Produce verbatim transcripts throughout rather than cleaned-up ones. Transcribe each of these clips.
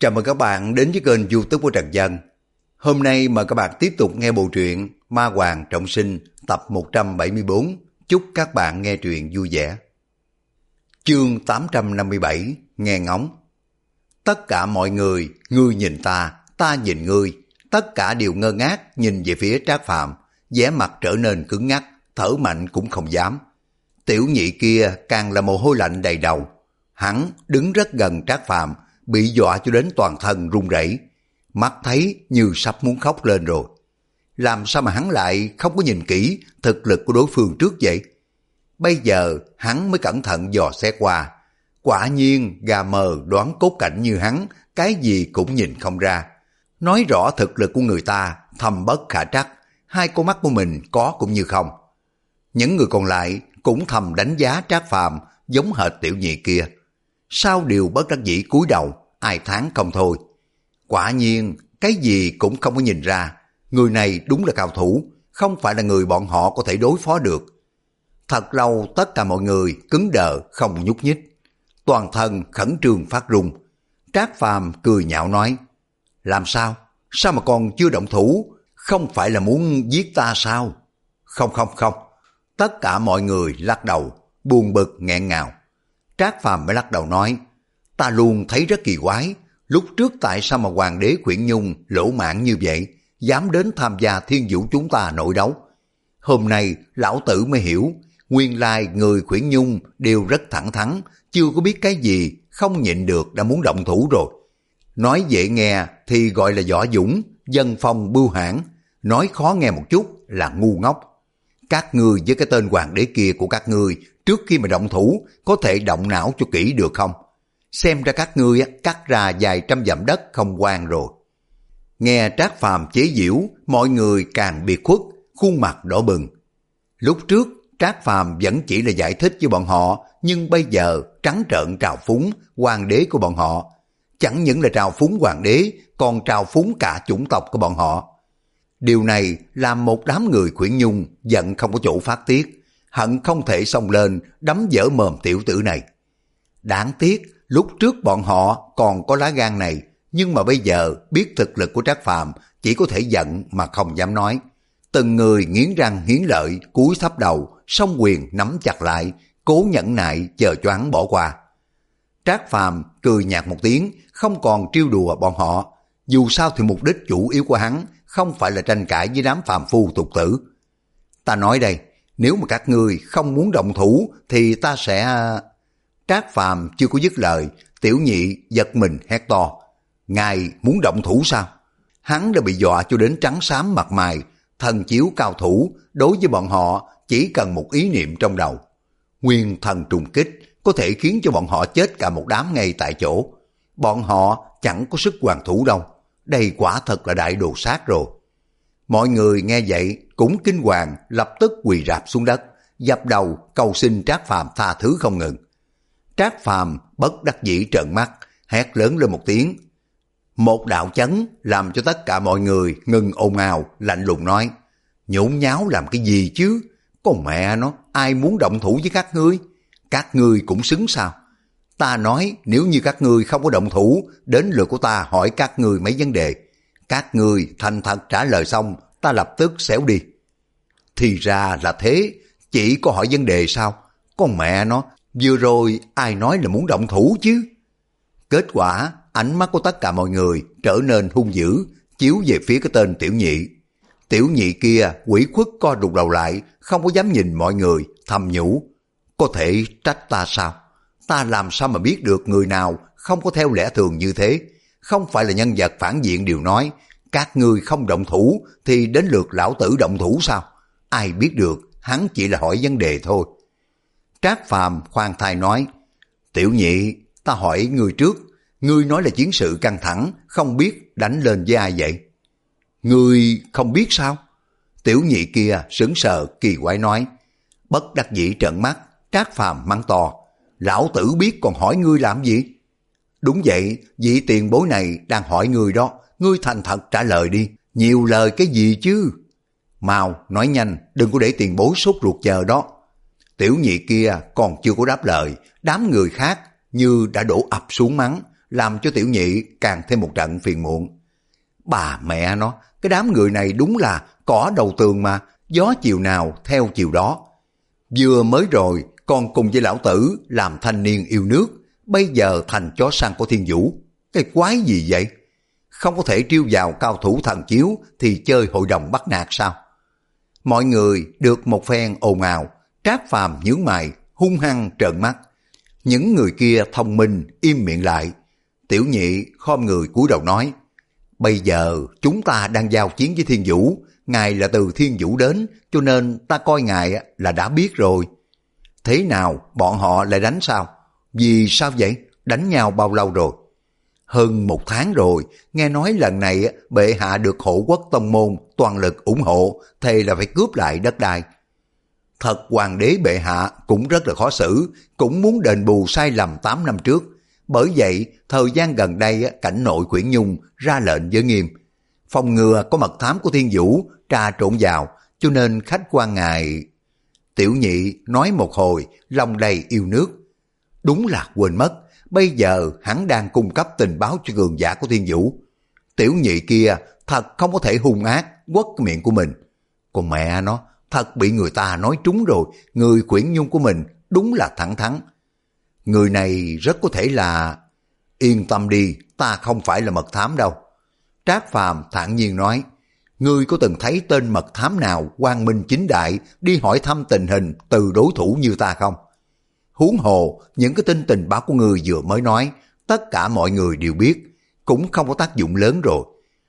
Chào mừng các bạn đến với kênh YouTube của Trần Dân. Hôm nay mời các bạn tiếp tục nghe bộ truyện Ma Hoàng Trọng Sinh tập một trăm bảy mươi tư. Chúc các bạn nghe truyện vui vẻ. Chương tám trăm năm mươi bảy, nghe ngóng. Tất cả mọi người, ngươi nhìn ta, ta nhìn ngươi, tất cả đều ngơ ngác nhìn về phía Trác Phàm, vẻ mặt trở nên cứng ngắc, thở mạnh cũng không dám. Tiểu nhị kia càng là mồ hôi lạnh đầy đầu. Hắn đứng rất gần Trác Phàm, bị dọa cho đến toàn thân run rẩy, mắt thấy như sắp muốn khóc lên rồi. Làm sao mà hắn lại không có nhìn kỹ thực lực của đối phương trước vậy? Bây giờ hắn mới cẩn thận dò xét qua. Quả nhiên gà mờ đoán cốt cảnh như hắn, cái gì cũng nhìn không ra. Nói rõ thực lực của người ta thâm bất khả trắc, hai con mắt của mình có cũng như không. Những người còn lại cũng thầm đánh giá Trác Phàm giống hệt tiểu nhị kia. Sao đều bất đắc dĩ cúi đầu, ai thán không thôi. Quả nhiên cái gì cũng không có nhìn ra, người này đúng là cao thủ, không phải là người bọn họ có thể đối phó được. Thật lâu tất cả mọi người cứng đờ không nhúc nhích, toàn thân khẩn trương phát run. Trác Phàm cười nhạo nói: làm sao? Sao mà còn chưa động thủ? Không phải là muốn giết ta sao? Không không không. Tất cả mọi người lắc đầu, buồn bực nghẹn ngào. Trác Phàm mới lắc đầu nói: ta luôn thấy rất kỳ quái, lúc trước tại sao mà Hoàng đế Quyển Nhung lỗ mãng như vậy, dám đến tham gia thiên vũ chúng ta nội đấu. Hôm nay lão tử mới hiểu, nguyên lai người Quyển Nhung đều rất thẳng thắn, chưa có biết cái gì, không nhịn được đã muốn động thủ rồi. Nói dễ nghe thì gọi là võ dũng, dân phong bưu hãn, nói khó nghe một chút là ngu ngốc. Các ngươi với cái tên hoàng đế kia của các ngươi, trước khi mà động thủ có thể động não cho kỹ được không? Xem ra các ngươi cắt ra vài trăm dặm đất không quan rồi. Nghe Trác Phàm chế giễu, mọi người càng biệt khuất, khuôn mặt đỏ bừng. Lúc trước Trác Phàm vẫn chỉ là giải thích với bọn họ, nhưng bây giờ trắng trợn trào phúng hoàng đế của bọn họ. Chẳng những là trào phúng hoàng đế, còn trào phúng cả chủng tộc của bọn họ. Điều này làm một đám người Quyển Nhung giận không có chỗ phát tiết, hận không thể xông lên đấm vỡ mồm tiểu tử này. Đáng tiếc lúc trước bọn họ còn có lá gan này, nhưng mà bây giờ biết thực lực của Trác Phàm chỉ có thể giận mà không dám nói. Từng người nghiến răng nghiến lợi, cúi thấp đầu, song quyền nắm chặt lại, cố nhẫn nại chờ cho hắn bỏ qua. Trác Phàm cười nhạt một tiếng, không còn trêu đùa bọn họ. Dù sao thì mục đích chủ yếu của hắn không phải là tranh cãi với đám phàm phu tục tử. Ta nói đây, nếu mà các ngươi không muốn động thủ thì ta sẽ... Trác Phàm chưa có dứt lời, tiểu nhị giật mình hét to: ngài muốn động thủ sao? Hắn đã bị dọa cho đến trắng xám mặt mày, thần chiếu cao thủ, đối với bọn họ chỉ cần một ý niệm trong đầu. Nguyên thần trùng kích có thể khiến cho bọn họ chết cả một đám ngay tại chỗ. Bọn họ chẳng có sức hoàn thủ đâu. Đây quả thật là đại đồ sát rồi. Mọi người nghe vậy cũng kinh hoàng, lập tức quỳ rạp xuống đất, dập đầu cầu xin Trác Phàm tha thứ không ngừng. Trác Phàm bất đắc dĩ trợn mắt, hét lớn lên một tiếng. Một đạo chấn làm cho tất cả mọi người ngừng ồn ào, lạnh lùng nói: nhốn nháo làm cái gì chứ? Con mẹ nó, ai muốn động thủ với các ngươi? Các ngươi cũng xứng sao? Ta nói nếu như các ngươi không có động thủ, đến lượt của ta hỏi các ngươi mấy vấn đề. Các ngươi thành thật trả lời xong, ta lập tức xéo đi. Thì ra là thế, chỉ có hỏi vấn đề sao? Con mẹ nó, vừa rồi ai nói là muốn động thủ chứ? Kết quả, ánh mắt của tất cả mọi người trở nên hung dữ, chiếu về phía cái tên tiểu nhị. Tiểu nhị kia quỷ khuất co rụt đầu lại, không có dám nhìn mọi người, thầm nhủ: có thể trách ta sao? Ta làm sao mà biết được người nào không có theo lẽ thường như thế? Không phải là nhân vật phản diện đều nói các ngươi không động thủ thì đến lượt lão tử động thủ sao? Ai biết được, hắn chỉ là hỏi vấn đề thôi. Trác Phàm khoan thai nói: tiểu nhị, ta hỏi ngươi trước, ngươi nói là chiến sự căng thẳng, không biết đánh lên với ai vậy? Ngươi không biết sao? Tiểu nhị kia sững sờ kỳ quái nói. Bất đắc dĩ trợn mắt, Trác Phàm mắng to: lão tử biết còn hỏi ngươi làm gì? Đúng vậy, vị tiền bối này đang hỏi ngươi đó, ngươi thành thật trả lời đi, nhiều lời cái gì chứ? Mau nói nhanh, đừng có để tiền bối sốt ruột chờ đó. Tiểu nhị kia còn chưa có đáp lời, đám người khác như đã đổ ập xuống mắng, làm cho Tiểu Nhị càng thêm một trận phiền muộn. Bà mẹ nó, cái đám người này đúng là cỏ đầu tường mà, gió chiều nào theo chiều đó. Vừa mới rồi còn cùng với lão tử làm thanh niên yêu nước, bây giờ thành chó săn của Thiên Vũ. Cái quái gì vậy? Không có thể trêu vào cao thủ thần chiếu thì chơi hội đồng bắt nạt sao? Mọi người được một phen ồn ào, Trác Phàm nhướng mày, hung hăng trợn mắt. Những người kia thông minh im miệng lại. Tiểu Nhị khom người cúi đầu nói, bây giờ chúng ta đang giao chiến với Thiên Vũ, ngài là từ Thiên Vũ đến, cho nên ta coi ngài là đã biết rồi. Thế nào bọn họ lại đánh sao? Vì sao vậy? Đánh nhau bao lâu rồi? Hơn một tháng rồi, nghe nói lần này bệ hạ được Hộ Quốc Tông Môn toàn lực ủng hộ, thề là phải cướp lại đất đai. Thật hoàng đế bệ hạ cũng rất là khó xử, cũng muốn đền bù sai lầm tám năm trước. Bởi vậy, thời gian gần đây cảnh nội Quyển Nhung ra lệnh giới nghiêm, phòng ngừa có mật thám của Thiên Vũ trà trộn vào, cho nên khách quan ngài. Tiểu Nhị nói một hồi, lòng đầy yêu nước. Đúng là quên mất, bây giờ hắn đang cung cấp tình báo cho cường giả của Thiên Vũ. Tiểu Nhị kia thật không có thể hung ác quất cái miệng của mình. Còn mẹ nó, thật bị người ta nói trúng rồi, người Quyển Nhung của mình đúng là thẳng thắn. Người này rất có thể là... Yên tâm đi, ta không phải là mật thám đâu. Trác Phàm thản nhiên nói, ngươi có từng thấy tên mật thám nào quang minh chính đại đi hỏi thăm tình hình từ đối thủ như ta không? Huống hồ, những cái tin tình báo của ngươi vừa mới nói, tất cả mọi người đều biết, cũng không có tác dụng lớn rồi.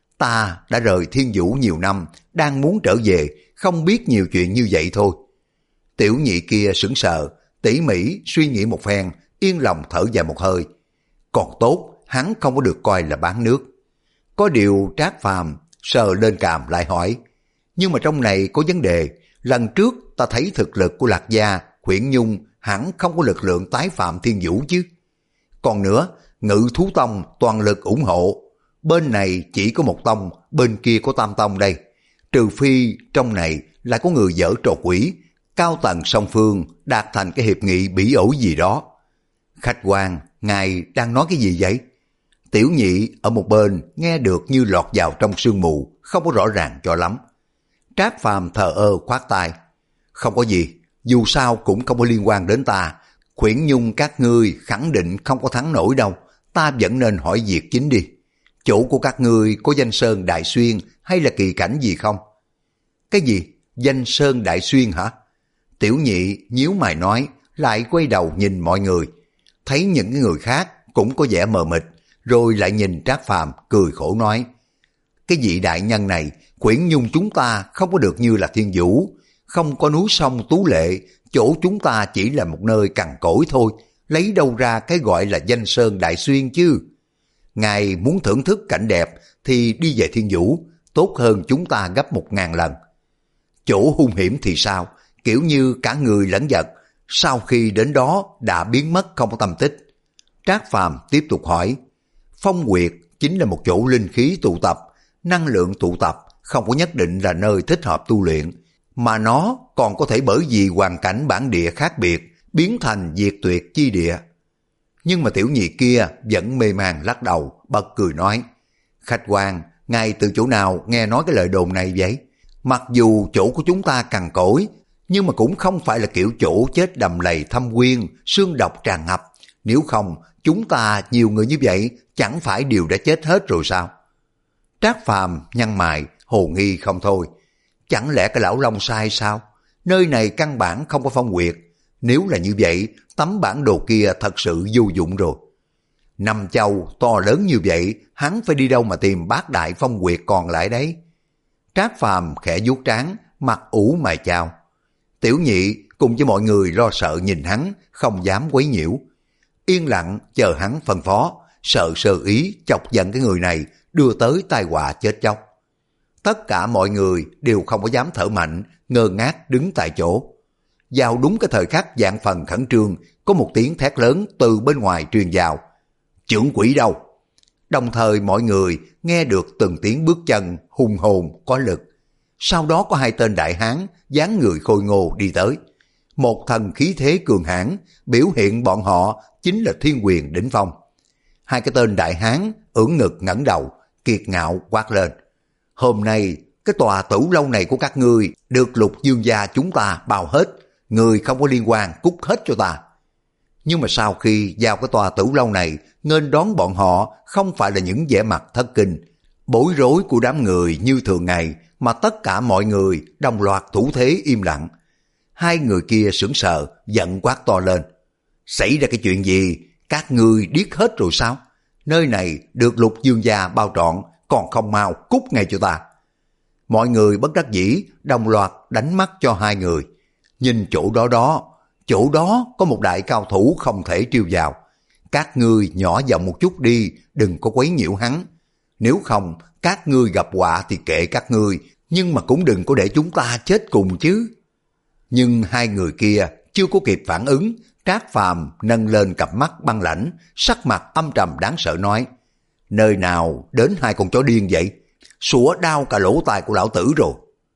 Ta đã rời Thiên Vũ nhiều năm, đang muốn trở về, không biết nhiều chuyện như vậy thôi. Tiểu Nhị kia sững sờ, tỉ mỉ suy nghĩ một phen, yên lòng thở dài một hơi. Còn tốt, hắn không có được coi là bán nước. Có điều Trác Phàm sờ lên cằm lại hỏi, nhưng mà trong này có vấn đề, lần trước ta thấy thực lực của Lạc Gia, Quyển Nhung hẳn không có lực lượng tái phạm Thiên Vũ chứ. Còn nữa, Ngự Thú Tông toàn lực ủng hộ, bên này chỉ có một tông, bên kia có tam tông đây. Trừ phi trong này lại có người dở trò quỷ, cao tầng song phương đạt thành cái hiệp nghị bỉ ổi gì đó. Khách quan, ngài đang nói cái gì vậy? Tiểu Nhị ở một bên nghe được như lọt vào trong sương mù, không có rõ ràng cho lắm. Trác Phàm thờ ơ khoát tay. Không có gì, dù sao cũng không có liên quan đến ta. Quyển Nhung các ngươi khẳng định không có thắng nổi đâu, ta vẫn nên hỏi việc chính đi. Chỗ của các ngươi có Danh Sơn Đại Xuyên hay là kỳ cảnh gì không? Cái gì? Danh Sơn Đại Xuyên hả? Tiểu Nhị nhíu mày nói, lại quay đầu nhìn mọi người. Thấy những người khác cũng có vẻ mờ mịt, rồi lại nhìn Trác Phàm cười khổ nói, cái vị đại nhân này, Quyển Nhung chúng ta không có được như là Thiên Vũ, không có núi sông tú lệ, chỗ chúng ta chỉ là một nơi cằn cỗi thôi, lấy đâu ra cái gọi là Danh Sơn Đại Xuyên chứ. Ngài muốn thưởng thức cảnh đẹp thì đi về Thiên Vũ, tốt hơn chúng ta gấp một ngàn lần. Chỗ hung hiểm thì sao, kiểu như cả người lẫn vật, sau khi đến đó đã biến mất không có tâm tích. Trác Phàm tiếp tục hỏi, Phong Nguyệt chính là một chỗ linh khí tụ tập, năng lượng tụ tập không có nhất định là nơi thích hợp tu luyện, mà nó còn có thể bởi vì hoàn cảnh bản địa khác biệt, biến thành diệt tuyệt chi địa. Nhưng mà Tiểu Nhị kia vẫn mê man lắc đầu, bật cười nói, khách quan, ngài từ chỗ nào nghe nói cái lời đồn này vậy? Mặc dù chỗ của chúng ta cằn cỗi, nhưng mà cũng không phải là kiểu chỗ chết đầm lầy thâm quyên, xương độc tràn ngập. Nếu không, chúng ta nhiều người như vậy chẳng phải đều đã chết hết rồi sao? Trác Phàm nhăn mày, hồ nghi không thôi. Chẳng lẽ cái lão Long sai sao? Nơi này căn bản không có Phong Nguyệt. Nếu là như vậy, tấm bản đồ kia thật sự vô dụng rồi. Năm châu to lớn như vậy, hắn phải đi đâu mà tìm bát đại Phong Nguyệt còn lại đấy? Trác Phàm khẽ vuốt trán, mặt ủ mày chào. Tiểu Nhị cùng với mọi người lo sợ nhìn hắn, không dám quấy nhiễu. Yên lặng chờ hắn phân phó, sợ sơ ý chọc giận cái người này, đưa tới tai họa chết chóc. Tất cả mọi người đều không có dám thở mạnh, ngơ ngác đứng tại chỗ. Vào đúng cái thời khắc vạn phần khẩn trương, có một tiếng thét lớn từ bên ngoài truyền vào. Chưởng quỷ đâu? Đồng thời mọi người nghe được từng tiếng bước chân hùng hồn có lực. Sau đó có hai tên đại hán dáng người khôi ngô đi tới. Một thần khí thế cường hãn, biểu hiện bọn họ chính là thiên quyền đỉnh phong. Hai cái tên đại hán ưỡn ngực ngẩng đầu, kiệt ngạo quát lên. Hôm nay, cái tòa tử lâu này của các ngươi được Lục Dương gia chúng ta bao hết, người không có liên quan cút hết cho ta. Nhưng mà sau khi vào cái tòa tử lâu này, nghênh đón bọn họ không phải là những vẻ mặt thất kinh, bối rối của đám người như thường ngày, mà tất cả mọi người đồng loạt thủ thế im lặng. Hai người kia sững sờ, giận quát to lên. Xảy ra cái chuyện gì? Các ngươi điếc hết rồi sao? Nơi này được Lục Dương gia bao trọn, còn không mau cút ngay cho ta. Mọi người bất đắc dĩ đồng loạt đánh mắt cho hai người. Nhìn chỗ đó đó, chỗ đó có một đại cao thủ không thể trêu vào. Các ngươi nhỏ giọng một chút đi, đừng có quấy nhiễu hắn. Nếu không, các ngươi gặp họa thì kệ các ngươi, nhưng mà cũng đừng có để chúng ta chết cùng chứ. Nhưng hai người kia chưa có kịp phản ứng, Trác Phàm nâng lên cặp mắt băng lãnh, sắc mặt âm trầm đáng sợ nói. Nơi nào đến hai con chó điên vậy? Sủa đau cả lỗ tai của lão tử rồi.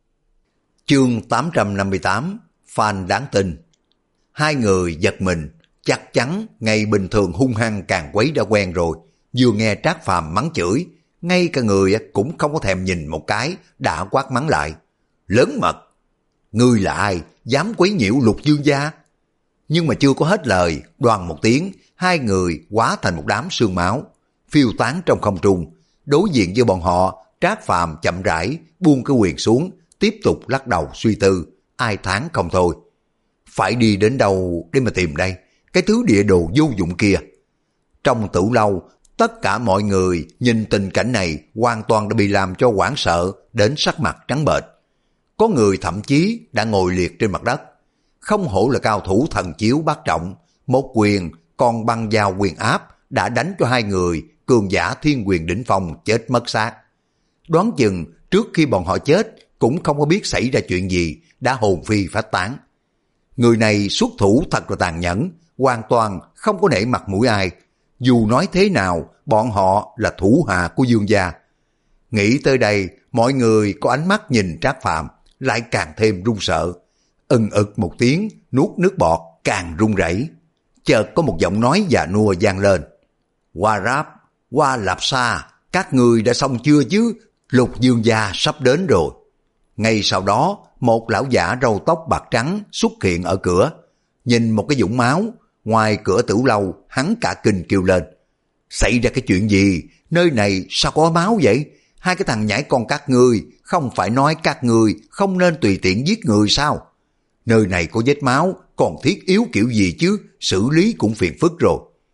Chương tám trăm năm mươi tám, Phan đáng tin. Hai người giật mình, chắc chắn ngày bình thường hung hăng càng quấy đã quen rồi. Vừa nghe Trác Phàm mắng chửi, ngay cả người cũng không có thèm nhìn một cái, đã quát mắng lại. Lớn mật! Ngươi là ai, dám quấy nhiễu Lục Dương gia? Nhưng mà chưa có hết lời, đoàn một tiếng, hai người hóa thành một đám sương máu, phiêu tán trong không trung. Đối diện với bọn họ, Trác Phàm chậm rãi buông cái quyền xuống, tiếp tục lắc đầu suy tư, ai thán không thôi. Phải đi đến đâu để mà tìm đây, cái thứ địa đồ vô dụng kia? Trong tử lâu, tất cả mọi người nhìn tình cảnh này hoàn toàn đã bị làm cho hoảng sợ đến sắc mặt trắng bệch. Có người thậm chí đã ngồi liệt trên mặt đất. Không hổ là cao thủ thần chiếu bát trọng, một quyền còn băng giao quyền áp đã đánh cho hai người cường giả thiên quyền đỉnh phong chết mất xác. Đoán chừng trước khi bọn họ chết cũng không có biết xảy ra chuyện gì, đã hồn phi phách tán. Người này xuất thủ thật là tàn nhẫn, hoàn toàn không có nể mặt mũi ai. Dù nói thế nào, bọn họ là thủ hạ của Dương gia. Nghĩ tới đây, mọi người có ánh mắt nhìn Trác Phàm lại càng thêm run sợ. Ừng ực một tiếng, nuốt nước bọt, càng run rẩy. Chợt có một giọng nói già nua vang lên. Hoa Ráp, Hoa Lạp Sa, các người đã xong chưa chứ? Lục Dương gia sắp đến rồi. Ngay sau đó, một lão giả râu tóc bạc trắng xuất hiện ở cửa. Nhìn một cái vũng máu, ngoài cửa tử lâu, hắn cả kinh kêu lên. Xảy ra cái chuyện gì? Nơi này sao có máu vậy? Hai cái thằng nhãi con các ngươi, không phải nói các ngươi không nên tùy tiện giết người sao? Nơi này có vết máu, còn thiết yếu kiểu gì chứ, xử lý cũng phiền phức rồi.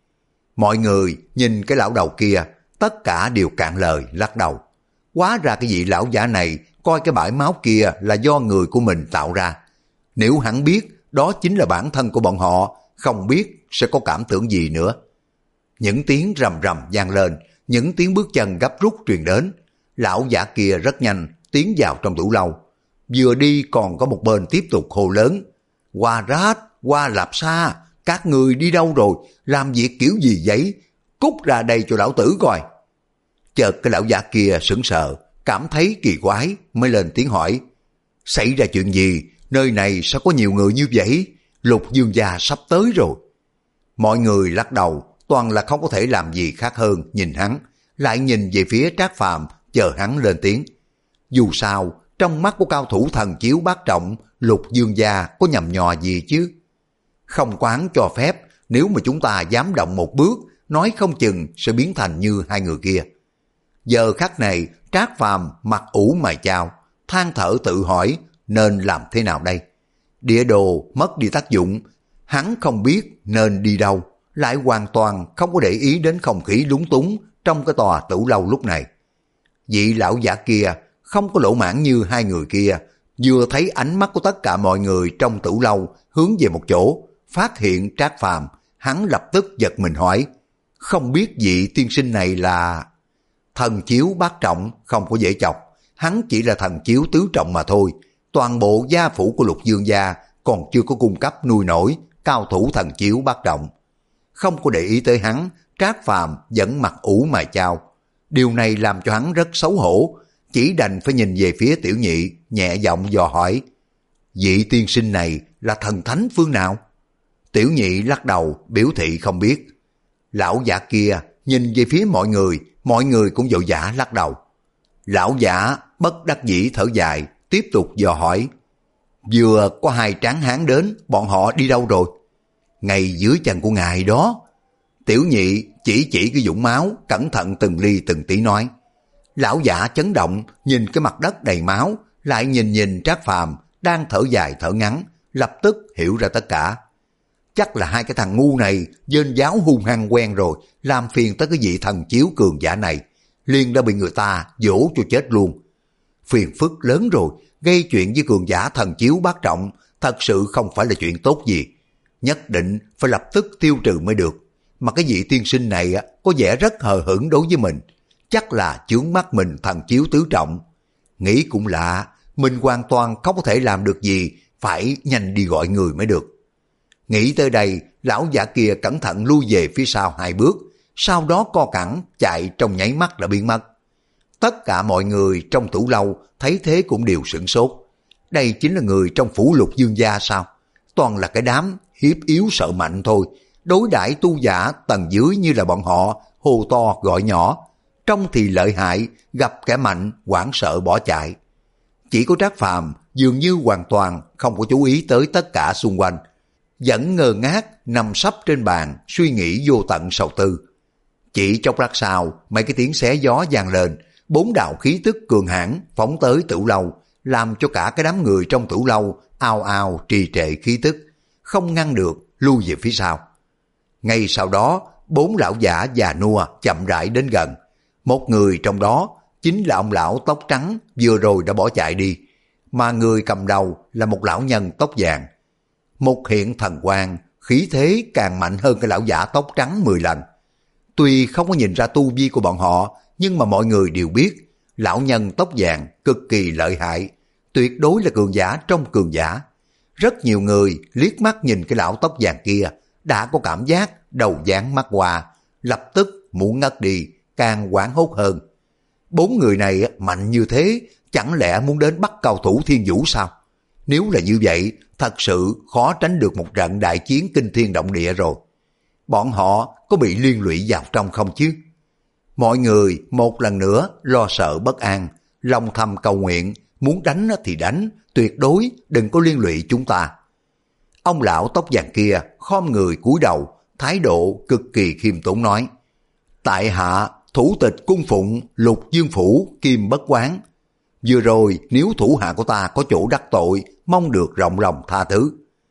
Mọi người nhìn cái lão đầu kia, tất cả đều cạn lời lắc đầu. Hóa ra cái vị lão giả này coi cái bãi máu kia là do người của mình tạo ra. Nếu hắn biết đó chính là bản thân của bọn họ, không biết sẽ có cảm tưởng gì nữa. Những tiếng rầm rầm vang lên, những tiếng bước chân gấp rút truyền đến. Lão giả kia rất nhanh tiến vào trong tử lâu. Vừa đi còn có một bên tiếp tục hô lớn. Hoa Rát, Hoa Lạp Sa, các người đi đâu rồi? Làm việc kiểu gì vậy? Cút ra đây cho lão tử coi. Chợt cái lão giả kia sững sờ, cảm thấy kỳ quái mới lên tiếng hỏi. Xảy ra chuyện gì? Nơi này sao có nhiều người như vậy? Lục Dương gia sắp tới rồi. Mọi người lắc đầu, toàn là không có thể làm gì khác hơn nhìn hắn, lại nhìn về phía Trác Phàm chờ hắn lên tiếng. Dù sao, trong mắt của cao thủ thần chiếu bát trọng, Lục Dương gia có nhầm nhò gì chứ? Không quán cho phép, nếu mà chúng ta dám động một bước, nói không chừng sẽ biến thành như hai người kia. Giờ khắc này, Trác Phàm mặt ủ mày chao, than thở tự hỏi nên làm thế nào đây? Địa đồ mất đi tác dụng, hắn không biết nên đi đâu, lại hoàn toàn không có để ý đến không khí lúng túng trong cái tòa tử lâu lúc này. Vị lão giả kia không có lỗ mãn như hai người kia, vừa thấy ánh mắt của tất cả mọi người trong tử lâu hướng về một chỗ, phát hiện Trác Phàm, hắn lập tức giật mình hỏi, không biết vị tiên sinh này là... Thần chiếu bát trọng không có dễ chọc, hắn chỉ là thần chiếu tứ trọng mà thôi. Toàn bộ gia phủ của Lục Dương gia còn chưa có cung cấp nuôi nổi cao thủ thần chiếu bát trọng. Không có để ý tới hắn, Trác Phàm vẫn mặt ủ mày chao. Điều này làm cho hắn rất xấu hổ, chỉ đành phải nhìn về phía Tiểu Nhị, nhẹ giọng dò hỏi, vị tiên sinh này là thần thánh phương nào? Tiểu Nhị lắc đầu biểu thị không biết. Lão giả kia Nhìn về phía mọi người, mọi người cũng vội vã lắc đầu. Lão giả bất đắc dĩ thở dài, tiếp tục dò hỏi. Vừa có hai tráng hán đến, bọn họ đi đâu rồi? Ngay dưới chân của ngài đó. Tiểu nhị chỉ chỉ cái vũng máu, cẩn thận từng ly từng tí nói. Lão giả chấn động, nhìn cái mặt đất đầy máu, lại nhìn nhìn Trác Phàm đang thở dài thở ngắn, lập tức hiểu ra tất cả. Chắc là hai cái thằng ngu này dên giáo hung hăng quen rồi, làm phiền tới cái vị thần chiếu cường giả này, liền đã bị người ta dỗ cho chết luôn. Phiền phức lớn rồi, gây chuyện với cường giả thần chiếu bát trọng, thật sự không phải là chuyện tốt gì. Nhất định phải lập tức tiêu trừ mới được. Mà cái vị tiên sinh này có vẻ rất hờ hững đối với mình, chắc là chướng mắt mình thần chiếu tứ trọng. Nghĩ cũng lạ, mình hoàn toàn không có thể làm được gì, phải nhanh đi gọi người mới được. Nghĩ tới đây, lão giả kia cẩn thận lui về phía sau hai bước, sau đó co cẳng chạy trong nháy mắt đã biến mất. Tất cả mọi người trong tủ lâu thấy thế cũng đều sửng sốt. Đây chính là người trong phủ Lục Dương gia sao? Toàn là cái đám hiếp yếu sợ mạnh thôi, đối đãi tu giả tầng dưới như là bọn họ hô to gọi nhỏ, trông thì lợi hại, gặp kẻ mạnh hoảng sợ bỏ chạy. Chỉ có Trác Phàm dường như hoàn toàn không có chú ý tới tất cả xung quanh, vẫn ngơ ngác nằm sấp trên bàn suy nghĩ vô tận sầu tư. Chỉ chốc lát sau, mấy cái tiếng xé gió vang lên, bốn đạo khí tức cường hãn phóng tới tửu lâu, làm cho cả cái đám người trong tửu lâu ao ao trì trệ khí tức, không ngăn được lui về phía sau. Ngay sau đó, bốn lão giả già nua chậm rãi đến gần. Một người trong đó chính là ông lão tóc trắng vừa rồi đã bỏ chạy đi, mà người cầm đầu là một lão nhân tóc vàng. Một hiện thần quang, khí thế càng mạnh hơn cái lão giả tóc trắng mười lần. Tuy không có nhìn ra tu vi của bọn họ, nhưng mà mọi người đều biết, lão nhân tóc vàng cực kỳ lợi hại, tuyệt đối là cường giả trong cường giả. Rất nhiều người liếc mắt nhìn cái lão tóc vàng kia, đã có cảm giác đầu dán mắt qua, lập tức muốn ngất đi, càng hoảng hốt hơn. Bốn người này mạnh như thế, chẳng lẽ muốn đến bắt cao thủ thiên vũ sao? Nếu là như vậy, thật sự khó tránh được một trận đại chiến kinh thiên động địa rồi. Bọn họ có bị liên lụy vào trong không chứ? Mọi người một lần nữa lo sợ bất an, lòng thầm cầu nguyện, muốn đánh thì đánh, tuyệt đối đừng có liên lụy chúng ta. Ông lão tóc vàng kia khom người cúi đầu, thái độ cực kỳ khiêm tốn nói: Tại hạ thủ tịch cung phụng Lục Dương phủ Kim Bất Quán. Vừa rồi nếu thủ hạ của ta có chỗ đắc tội, mong được rộng lòng tha thứ.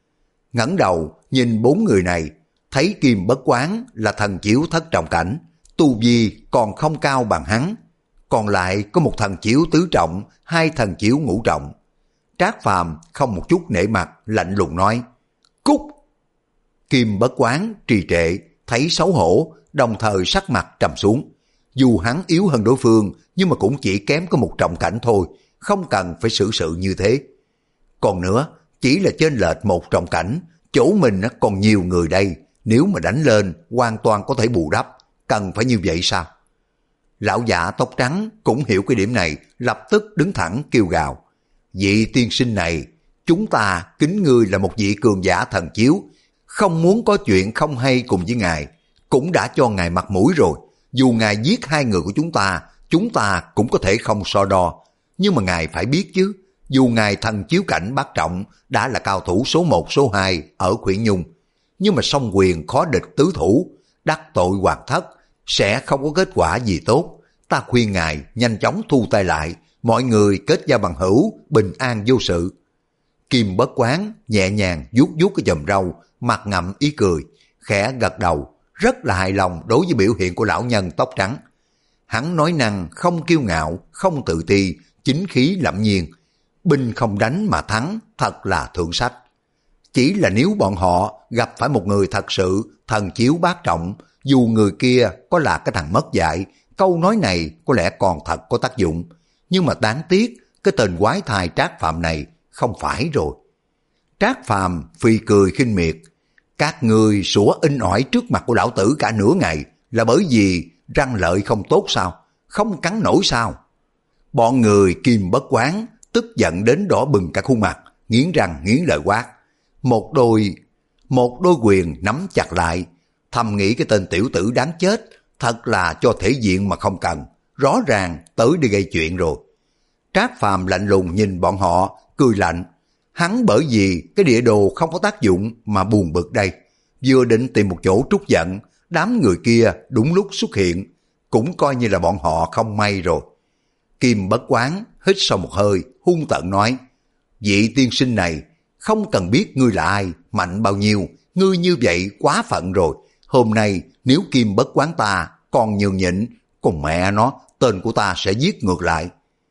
Ngẩng đầu nhìn bốn người này, thấy Kim Bất Quán là thần chiếu thất trọng cảnh, tu vi còn không cao bằng hắn. Còn lại có một thần chiếu tứ trọng, hai thần chiếu ngũ trọng. Trác Phàm không một chút nể mặt, lạnh lùng nói: Cút! Kim Bất Quán trì trệ, thấy xấu hổ, đồng thời sắc mặt trầm xuống. Dù hắn yếu hơn đối phương, nhưng mà cũng chỉ kém có một trọng cảnh thôi, không cần phải xử sự như thế. Còn nữa, chỉ là chênh lệch một trọng cảnh, chỗ mình còn nhiều người đây, nếu mà đánh lên, hoàn toàn có thể bù đắp, cần phải như vậy sao? Lão giả tóc trắng cũng hiểu cái điểm này, lập tức đứng thẳng kêu gào: Vị tiên sinh này, chúng ta kính ngươi là một vị cường giả thần chiếu, không muốn có chuyện không hay cùng với ngài, cũng đã cho ngài mặt mũi rồi. Dù ngài giết hai người của chúng ta, chúng ta cũng có thể không so đo. Nhưng mà ngài phải biết chứ, dù ngài thần chiếu cảnh bát trọng đã là cao thủ số một số hai ở Khuyển Nhung, nhưng mà song quyền khó địch tứ thủ, đắc tội hoàng thất, sẽ không có kết quả gì tốt. Ta khuyên ngài nhanh chóng thu tay lại, mọi người kết giao bằng hữu, bình an vô sự. Kim Bất Quán nhẹ nhàng vuốt vuốt cái chòm râu, mặt ngậm ý cười, khẽ gật đầu, rất là hài lòng đối với biểu hiện của lão nhân tóc trắng. Hắn nói năng không kiêu ngạo, không tự ti, chính khí lẫm nhiên. Binh không đánh mà thắng, thật là thượng sách. Chỉ là nếu bọn họ gặp phải một người thật sự thần chiếu bát trọng, dù người kia có là cái thằng mất dạy, câu nói này có lẽ còn thật có tác dụng. Nhưng mà đáng tiếc, cái tên quái thai Trác Phàm này không phải rồi. Trác Phàm phì cười khinh miệt: Các người sủa in ỏi trước mặt của lão tử cả nửa ngày là bởi vì răng lợi không tốt sao? Không cắn nổi sao? Bọn người Kim Bất Quán tức giận đến đỏ bừng cả khuôn mặt, nghiến răng nghiến lợi quát. Một đôi, một đôi quyền nắm chặt lại, thầm nghĩ cái tên tiểu tử đáng chết, Thật là cho thể diện mà không cần, rõ ràng tới đi gây chuyện rồi. Trác Phàm lạnh lùng nhìn bọn họ, cười lạnh. Hắn bởi vì cái địa đồ không có tác dụng mà buồn bực đây. Vừa định tìm một chỗ trút giận, đám người kia đúng lúc xuất hiện, cũng coi như là bọn họ không may rồi. Kim Bất Quán hít sâu một hơi, hung tợn nói, vị tiên sinh này, không cần biết ngươi là ai, mạnh bao nhiêu, ngươi như vậy quá phận rồi. Hôm nay nếu Kim Bất Quán ta còn nhường nhịn, còn mẹ nó, tên của ta sẽ giết ngược lại.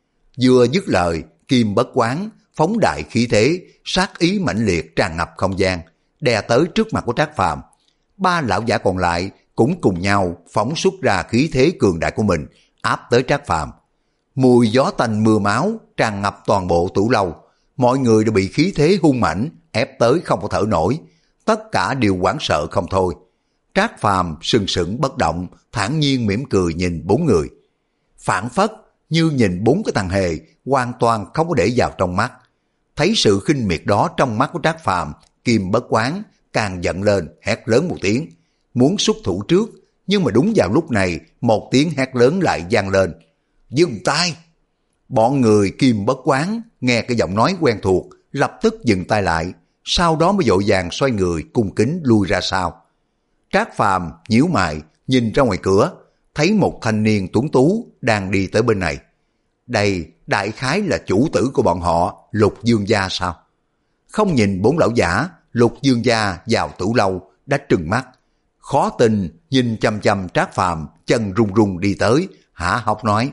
Vừa dứt lời, Kim Bất Quán phóng đại khí thế, sát ý mãnh liệt tràn ngập không gian, đè tới trước mặt của Trác Phàm. Ba lão giả còn lại cũng cùng nhau phóng xuất ra khí thế cường đại của mình, áp tới Trác Phàm. Mùi gió tanh mưa máu tràn ngập toàn bộ tủ lâu, mọi người đều bị khí thế hung mãnh ép tới không có thở nổi, tất cả đều hoảng sợ không thôi. Trác Phàm sừng sững bất động, thản nhiên mỉm cười nhìn bốn người, phảng phất như nhìn bốn cái thằng hề, hoàn toàn không có để vào trong mắt. Thấy sự khinh miệt đó trong mắt của Trác Phàm, Kim Bất Quán càng giận lên, hét lớn một tiếng, muốn xuất thủ trước, nhưng mà đúng vào lúc này, một tiếng hét lớn lại vang lên, dừng tay. Bọn người Kim Bất Quán nghe cái giọng nói quen thuộc, lập tức dừng tay lại, sau đó mới vội vàng xoay người cung kính lui ra sau. Trác Phàm nhíu mày nhìn ra ngoài cửa, thấy một thanh niên tuấn tú đang đi tới bên này. Đây đại khái là chủ tử của bọn họ, Lục Dương gia sao? Không nhìn bốn lão giả, Lục Dương gia vào tủ lâu đã trừng mắt, khó tin nhìn chăm chăm Trác Phàm, chân run run đi tới, hả hốc nói,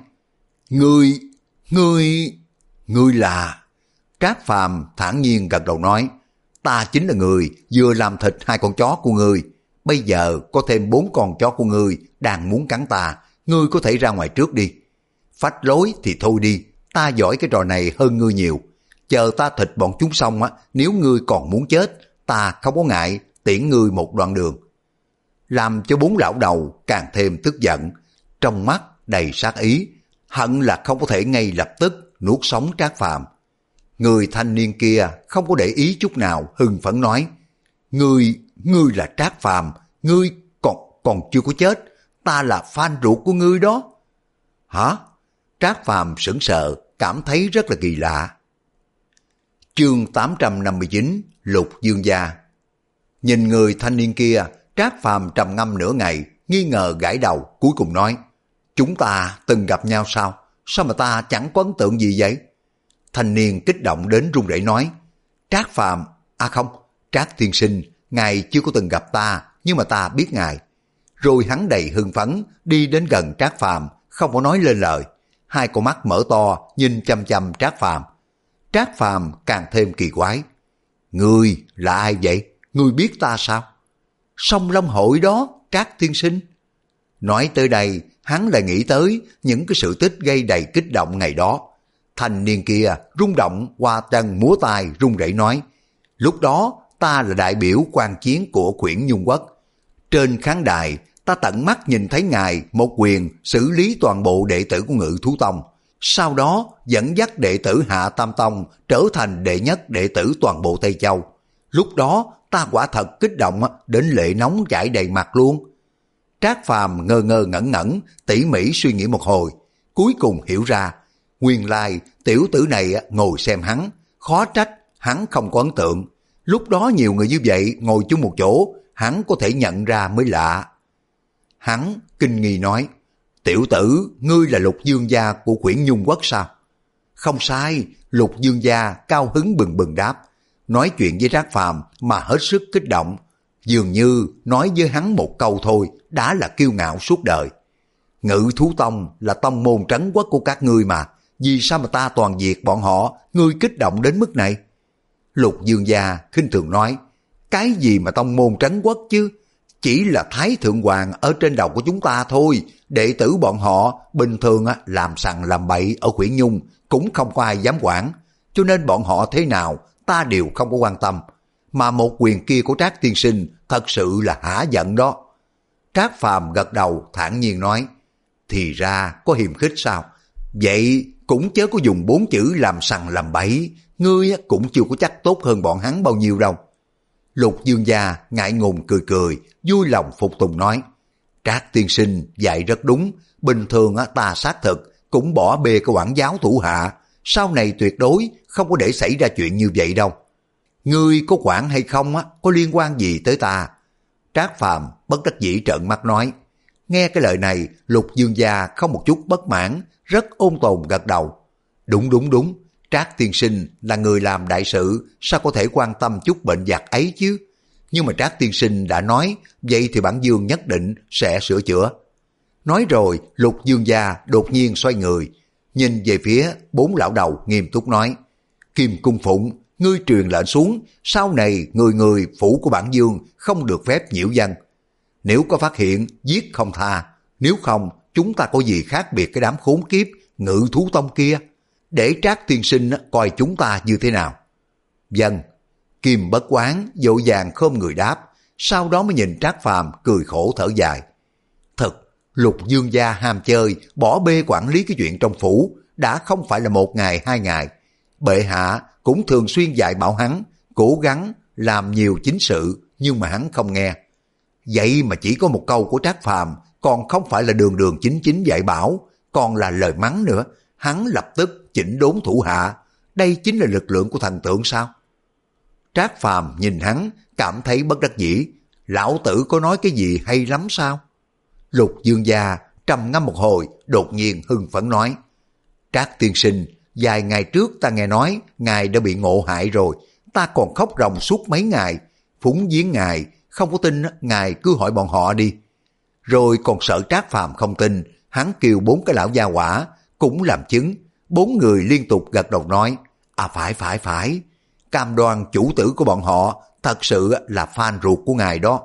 ngươi, ngươi, ngươi là... Trác Phàm thản nhiên gật đầu nói, ta chính là người vừa làm thịt hai con chó của ngươi, bây giờ có thêm bốn con chó của ngươi đang muốn cắn ta, ngươi có thể ra ngoài trước đi. Phách lối thì thôi đi, ta giỏi cái trò này hơn ngươi nhiều, chờ ta thịt bọn chúng xong á, nếu ngươi còn muốn chết, ta không có ngại tiễn ngươi một đoạn đường. Làm cho bốn lão đầu càng thêm tức giận, trong mắt đầy sát ý, hận là không có thể ngay lập tức nuốt sống Trác Phàm. Người thanh niên kia không có để ý chút nào, hưng phấn nói, ngươi, ngươi là Trác Phàm, ngươi còn còn chưa có chết, ta là fan ruột của ngươi đó. Hả? Trác Phàm sững sờ, cảm thấy rất là kỳ lạ. Chương tám trăm năm mươi chín, Lục Dương gia. Nhìn người thanh niên kia, Trác Phàm trầm ngâm nửa ngày, nghi ngờ gãi đầu, cuối cùng nói, chúng ta từng gặp nhau sao? Sao mà ta chẳng có ấn tượng gì vậy? Thanh niên kích động đến run rẩy nói, Trác Phàm, à không, Trác tiên sinh, ngài chưa có từng gặp ta, nhưng mà ta biết ngài. Rồi hắn đầy hưng phấn, đi đến gần Trác Phàm, không có nói lên lời, hai con mắt mở to, nhìn chăm chăm Trác Phàm. Trác Phàm càng thêm kỳ quái, ngươi là ai vậy? Ngươi biết ta sao? Song Long hội đó, Trác tiên sinh. Nói tới đây, hắn lại nghĩ tới những cái sự tích gây đầy kích động ngày đó. Thanh niên kia rung động, hoa chân múa tay run rẩy nói, lúc đó ta là đại biểu quan chiến của Quyển Nhung Quốc. Trên khán đài, ta tận mắt nhìn thấy ngài một quyền xử lý toàn bộ đệ tử của Ngự Thú Tông, sau đó dẫn dắt đệ tử Hạ Tam Tông trở thành đệ nhất đệ tử toàn bộ Tây Châu. Lúc đó ta quả thật kích động đến lệ nóng chảy đầy mặt luôn. Trác Phàm ngơ ngơ ngẩn ngẩn, tỉ mỉ suy nghĩ một hồi, cuối cùng hiểu ra, nguyên lai tiểu tử này ngồi xem hắn, khó trách hắn không có ấn tượng. Lúc đó nhiều người như vậy ngồi chung một chỗ, hắn có thể nhận ra mới lạ. Hắn kinh nghi nói, tiểu tử, ngươi là Lục Dương gia của Quyển Nhung Quốc sao? Không sai, Lục Dương gia cao hứng bừng bừng đáp, nói chuyện với Trác Phàm mà hết sức kích động, dường như nói với hắn một câu thôi đã là kiêu ngạo suốt đời. Ngự Thú Tông là tông môn trấn quốc của các ngươi mà, vì sao mà ta toàn diệt bọn họ, ngươi kích động đến mức này? Lục Dương gia khinh thường nói, cái gì mà tông môn trấn quốc chứ, chỉ là Thái Thượng Hoàng ở trên đầu của chúng ta thôi, đệ tử bọn họ bình thường làm sằng làm bậy ở Quyển Nhung cũng không có ai dám quản, cho nên bọn họ thế nào ta đều không có quan tâm, mà một quyền kia của Trác tiên sinh thật sự là hả giận đó. Trác Phàm gật đầu thản nhiên nói, thì ra có hiềm khích sao? Vậy cũng chớ có dùng bốn chữ làm sằng làm bậy, ngươi cũng chưa có chắc tốt hơn bọn hắn bao nhiêu đâu. Lục Dương gia ngại ngùng cười cười, vui lòng phục tùng nói, Trác tiên sinh dạy rất đúng, bình thường ta xác thực cũng bỏ bê cái quản giáo thủ hạ, sau này tuyệt đối không có để xảy ra chuyện như vậy đâu. Ngươi có quản hay không á, có liên quan gì tới ta? Trác Phàm bất đắc dĩ trợn mắt nói. Nghe cái lời này, Lục Dương gia không một chút bất mãn, rất ôn tồn gật đầu. Đúng đúng đúng, Trác tiên sinh là người làm đại sự, sao có thể quan tâm chút bệnh vặt ấy chứ? Nhưng mà Trác tiên sinh đã nói, vậy thì bản Dương nhất định sẽ sửa chữa. Nói rồi, Lục Dương gia đột nhiên xoay người, nhìn về phía bốn lão đầu nghiêm túc nói. Kim Cung Phụng, ngươi truyền lệnh xuống, sau này người người phủ của bản Dương không được phép nhiễu dân. Nếu có phát hiện, giết không tha, nếu không, chúng ta có gì khác biệt cái đám khốn kiếp, ngự thú tông kia, để Trác tiên sinh coi chúng ta như thế nào. Dân, Kim Bất Quán vội vàng khom người đáp, sau đó mới nhìn Trác Phàm cười khổ thở dài. Thật, Lục Dương gia ham chơi, bỏ bê quản lý cái chuyện trong phủ, đã không phải là một ngày hai ngày. Bệ hạ cũng thường xuyên dạy bảo hắn, cố gắng làm nhiều chính sự, nhưng mà hắn không nghe. Vậy mà chỉ có một câu của Trác Phàm, còn không phải là đường đường chính chính dạy bảo, còn là lời mắng nữa. Hắn lập tức chỉnh đốn thủ hạ, đây chính là lực lượng của thần tượng sao? Trác Phàm nhìn hắn, cảm thấy bất đắc dĩ. Lão tử có nói cái gì hay lắm sao? Lục Dương gia trầm ngâm một hồi, đột nhiên hưng phấn nói. Trác tiên sinh, vài ngày trước ta nghe nói ngài đã bị ngộ hại rồi, ta còn khóc ròng suốt mấy ngày, phúng viếng ngài, không có tin ngài cứ hỏi bọn họ đi. Rồi còn sợ Trác Phàm không tin, hắn kêu bốn cái lão gia hỏa cũng làm chứng. Bốn người liên tục gật đầu nói, à phải phải phải, cam đoan chủ tử của bọn họ thật sự là fan ruột của ngài đó.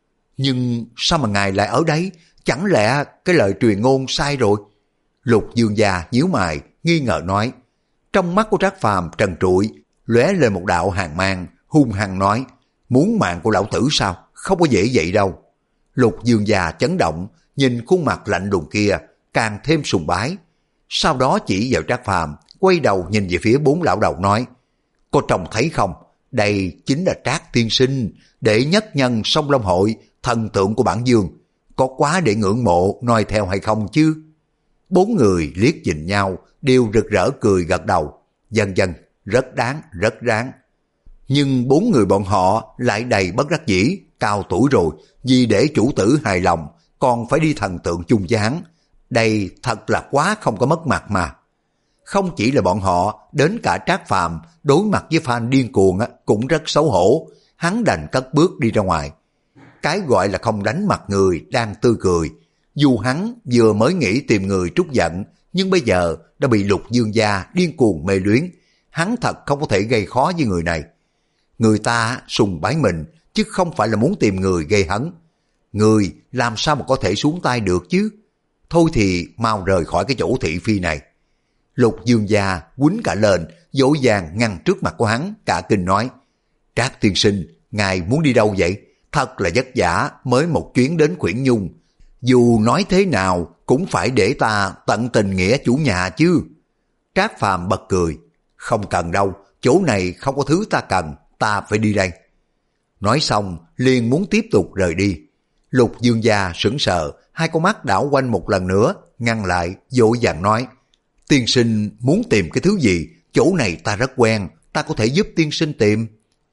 Nhưng sao mà ngài lại ở đấy, chẳng lẽ cái lời truyền ngôn sai rồi? Lục Dương gia nhíu mày, nghi ngờ nói. Trong mắt của Trác Phàm trần trụi, lóe lên một đạo hàn mang, hung hăng nói, muốn mạng của lão tử sao? Không có dễ vậy đâu. Lục Dương gia chấn động, nhìn khuôn mặt lạnh lùng kia, càng thêm sùng bái. Sau đó chỉ vào Trác Phàm, quay đầu nhìn về phía bốn lão đầu nói, có trông thấy không? Đây chính là Trác tiên sinh, đệ nhất nhân Sông Long hội, thần tượng của bản Dương. Có quá để ngưỡng mộ, noi theo hay không chứ? Bốn người liếc nhìn nhau, đều rực rỡ cười gật đầu. Dần dần, rất đáng, rất đáng. Nhưng bốn người bọn họ lại đầy bất đắc dĩ, cao tuổi rồi, vì để chủ tử hài lòng, còn phải đi thần tượng chung với hắn. Đây thật là quá không có mất mặt mà. Không chỉ là bọn họ, đến cả Trác Phàm đối mặt với fan điên cuồng cũng rất xấu hổ, hắn đành cất bước đi ra ngoài. Cái gọi là không đánh mặt người đang tươi cười, dù hắn vừa mới nghĩ tìm người trút giận, nhưng bây giờ đã bị Lục Dương gia điên cuồng mê luyến, hắn thật không có thể gây khó với người này. Người ta sùng bái mình, chứ không phải là muốn tìm người gây hấn. Người làm sao mà có thể xuống tay được chứ? Thôi thì mau rời khỏi cái chỗ thị phi này. Lục Dương gia quýnh cả lên, dỗ dàng ngăn trước mặt của hắn, cả kinh nói, Trác tiên sinh, ngài muốn đi đâu vậy? Thật là vất vả mới một chuyến đến Khuyển Nhung. Dù nói thế nào cũng phải để ta tận tình nghĩa chủ nhà chứ. Trác Phàm bật cười, không cần đâu, chỗ này không có thứ ta cần, ta phải đi đây. Nói xong liền muốn tiếp tục rời đi. Lục Dương gia sững sờ, hai con mắt đảo quanh một lần nữa, ngăn lại, vội vàng nói, tiên sinh muốn tìm cái thứ gì? Chỗ này ta rất quen, ta có thể giúp tiên sinh tìm.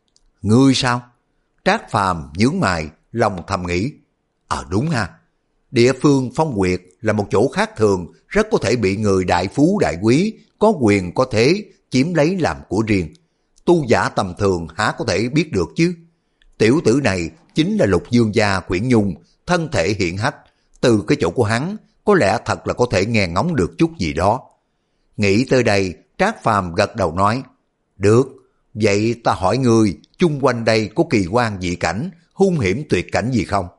Ngươi sao? Trác Phàm nhướng mày, lòng thầm nghĩ, ờ à, đúng ha, địa phương Phong Nguyệt là một chỗ khác thường, rất có thể bị người đại phú đại quý, có quyền có thế, chiếm lấy làm của riêng. Tu giả tầm thường há có thể biết được chứ? Tiểu tử này chính là Lục Dương gia Khuyển Nhung, thân thể hiện hách, từ cái chỗ của hắn, có lẽ thật là có thể nghe ngóng được chút gì đó. Nghĩ tới đây, Trác Phàm gật đầu nói, được, vậy ta hỏi ngươi, chung quanh đây có kỳ quan dị cảnh, hung hiểm tuyệt cảnh gì không?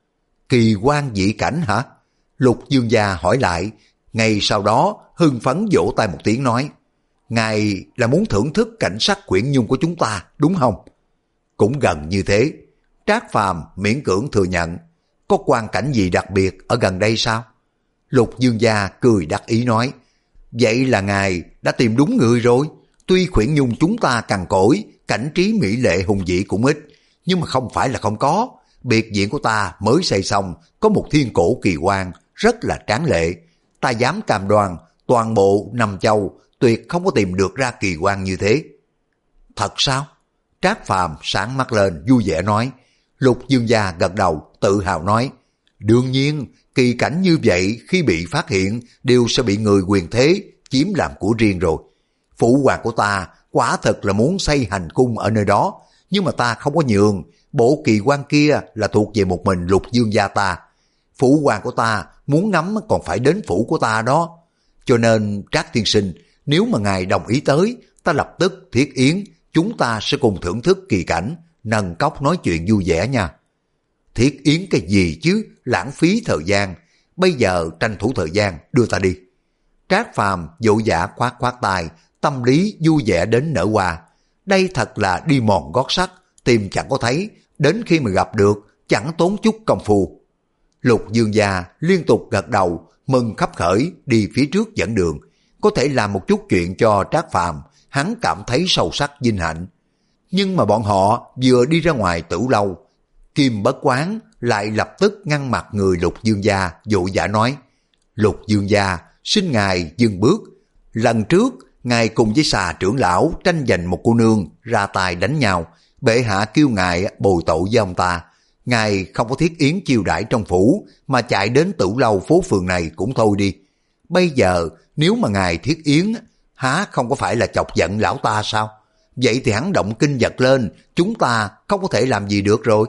Kỳ quan dị cảnh hả? Lục Dương gia hỏi lại, ngay sau đó hưng phấn vỗ tay một tiếng nói, ngài là muốn thưởng thức cảnh sắc Khuyển Nhung của chúng ta, đúng không? Cũng gần như thế. Trác Phàm miễn cưỡng thừa nhận, có quan cảnh gì đặc biệt ở gần đây sao? Lục Dương gia cười đắc ý nói, vậy là ngài đã tìm đúng người rồi. Tuy Khuyển Nhung chúng ta cằn cỗi, cảnh trí mỹ lệ hùng vĩ cũng ít, nhưng mà không phải là không có. biệt viện của ta mới xây xong, có một thiên cổ kỳ quan rất là tráng lệ. Ta dám cam đoan, toàn bộ Nam Châu tuyệt không có tìm được ra kỳ quan như thế. Thật sao? Trác Phàm sáng mắt lên vui vẻ nói. Lục Dương gia gật đầu tự hào nói, đương nhiên kỳ cảnh như vậy khi bị phát hiện đều sẽ bị người quyền thế chiếm làm của riêng rồi. Phụ hoàng của ta quả thật là muốn xây hành cung ở nơi đó, nhưng mà ta không có nhường, bộ kỳ quan kia là thuộc về một mình Lục Dương gia ta. Phụ hoàng của ta muốn ngắm còn phải đến phủ của ta đó. Cho nên Trác tiên sinh, nếu mà ngài đồng ý tới, ta lập tức thiết yến, chúng ta sẽ cùng thưởng thức kỳ cảnh, nâng cốc nói chuyện vui vẻ nha. Thiết yến cái gì chứ, lãng phí thời gian, bây giờ tranh thủ thời gian đưa ta đi. Trác Phàm vội vã khoát khoát tay, tâm lý vui vẻ đến nở hoa. Đây thật là đi mòn gót sắt, tìm chẳng có thấy, đến khi mà gặp được chẳng tốn chút công phu. Lục Dương gia liên tục gật đầu, mừng khắp khởi đi phía trước dẫn đường. Có thể làm một chút chuyện cho Trác Phàm, hắn cảm thấy sâu sắc vinh hạnh. Nhưng mà bọn họ vừa đi ra ngoài tử lâu, Kim Bất Quán lại lập tức ngăn mặt người Lục Dương gia, vội vã nói, Lục Dương gia, xin ngài dừng bước. Lần trước, ngài cùng với Xà trưởng lão tranh giành một cô nương ra tay đánh nhau, bệ hạ kêu ngài bồi tội với ông ta. Ngài không có thiết yến chiêu đãi trong phủ, mà chạy đến tử lâu phố phường này cũng thôi đi. Bây giờ, nếu mà ngài thiết yến, há không có phải là chọc giận lão ta sao? Vậy thì hắn động kinh giật lên, chúng ta không có thể làm gì được rồi.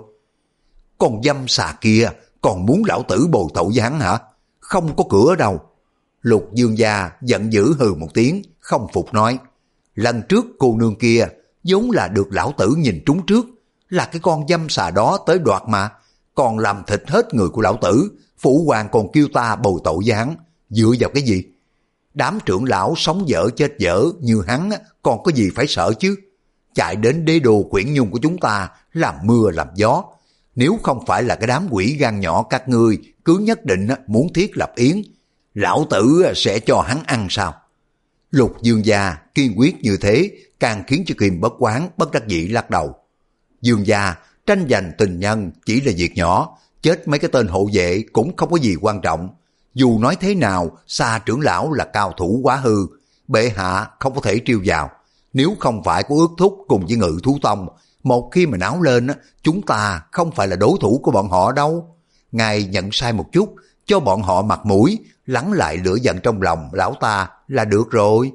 Còn dâm xà kia, còn muốn lão tử bồi tội với hắn hả? Không có cửa đâu. Lục Dương gia giận dữ hừ một tiếng, không phục nói, lần trước cô nương kia vốn là được lão tử nhìn trúng trước, là cái con dâm xà đó tới đoạt mà, còn làm thịt hết người của lão tử, phụ hoàng còn kêu ta bồi tội với hắn, dựa vào cái gì? Đám trưởng lão sống dở chết dở như hắn còn có gì phải sợ chứ? Chạy đến đế đô Quyển Nhung của chúng ta làm mưa làm gió, nếu không phải là cái đám quỷ gan nhỏ các ngươi cứ nhất định muốn thiết lập yến, lão tử sẽ cho hắn ăn sao? Lục Dương gia kiên quyết như thế, càng khiến cho Kim Bất Quán bất đắc dĩ lắc đầu. Dương gia, tranh giành tình nhân chỉ là việc nhỏ, chết mấy cái tên hộ vệ cũng không có gì quan trọng. Dù nói thế nào, Xà trưởng lão là cao thủ quá hư, bệ hạ không có thể trêu vào. Nếu không phải có ước thúc cùng với Ngự Thú Tông, một khi mà náo lên, chúng ta không phải là đối thủ của bọn họ đâu. Ngài nhận sai một chút, cho bọn họ mặt mũi, lắng lại lửa giận trong lòng lão ta là được rồi.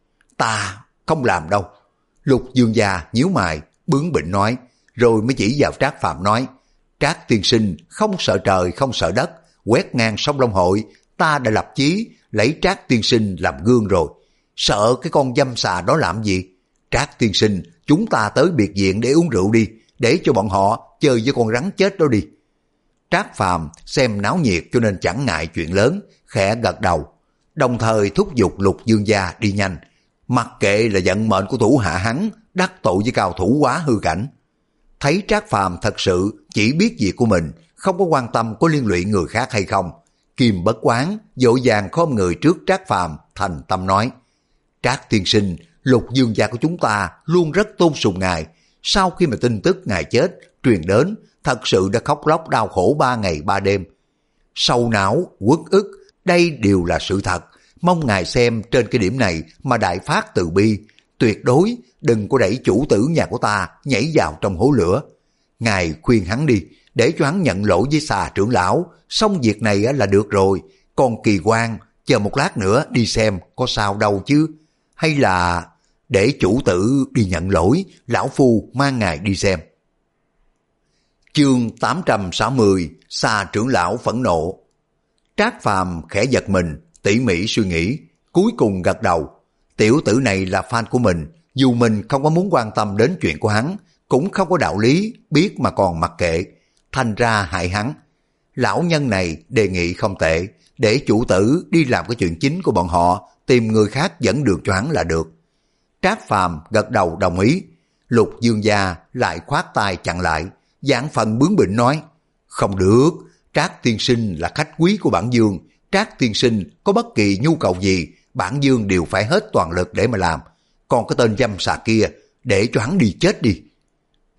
Ta không làm đâu. Lục Dương gia nhíu mày, bướng bỉnh nói, rồi mới chỉ vào Trác Phàm nói, Trác tiên sinh không sợ trời không sợ đất, quét ngang sông Long Hội, ta đã lập chí lấy Trác tiên sinh làm gương rồi. Sợ cái con dâm xà đó làm gì? Trác tiên sinh, chúng ta tới biệt viện để uống rượu đi, để cho bọn họ chơi với con rắn chết đó đi. Trác Phàm xem náo nhiệt cho nên chẳng ngại chuyện lớn, khẽ gật đầu, đồng thời thúc giục Lục Dương gia đi nhanh, mặc kệ là vận mệnh của thủ hạ hắn, đắc tội với cao thủ quá hư cảnh. Thấy Trác Phàm thật sự chỉ biết việc của mình, không có quan tâm có liên lụy người khác hay không, Kim Bất Quán vội vàng khom người trước Trác Phàm thành tâm nói, Trác tiên sinh, Lục Dương gia của chúng ta luôn rất tôn sùng ngài, sau khi mà tin tức ngài chết truyền đến, thật sự đã khóc lóc đau khổ ba ngày ba đêm. Sầu não, uất ức, đây đều là sự thật, mong ngài xem trên cái điểm này mà đại phát từ bi, tuyệt đối đừng có đẩy chủ tử nhà của ta nhảy vào trong hố lửa. Ngài khuyên hắn đi, để cho hắn nhận lỗi với Xà trưởng lão, xong việc này là được rồi, còn kỳ quan, chờ một lát nữa đi xem có sao đâu chứ, hay là để chủ tử đi nhận lỗi, lão phu mang ngài đi xem. Chương tám trăm sáu mươi, Xà trưởng lão phẫn nộ. Trác Phàm khẽ giật mình, tỉ mỉ suy nghĩ, cuối cùng gật đầu. Tiểu tử này là fan của mình, dù mình không có muốn quan tâm đến chuyện của hắn, cũng không có đạo lý, biết mà còn mặc kệ, thành ra hại hắn. Lão nhân này đề nghị không tệ, để chủ tử đi làm cái chuyện chính của bọn họ, tìm người khác dẫn đường cho hắn là được. Trác Phàm gật đầu đồng ý. Lục Dương gia lại khoát tay chặn lại, giảng phần bướng bỉnh nói, không được, Trác tiên sinh là khách quý của bản dương, Trác tiên sinh có bất kỳ nhu cầu gì, bản dương đều phải hết toàn lực để mà làm, còn cái tên dâm xà kia, để cho hắn đi chết đi.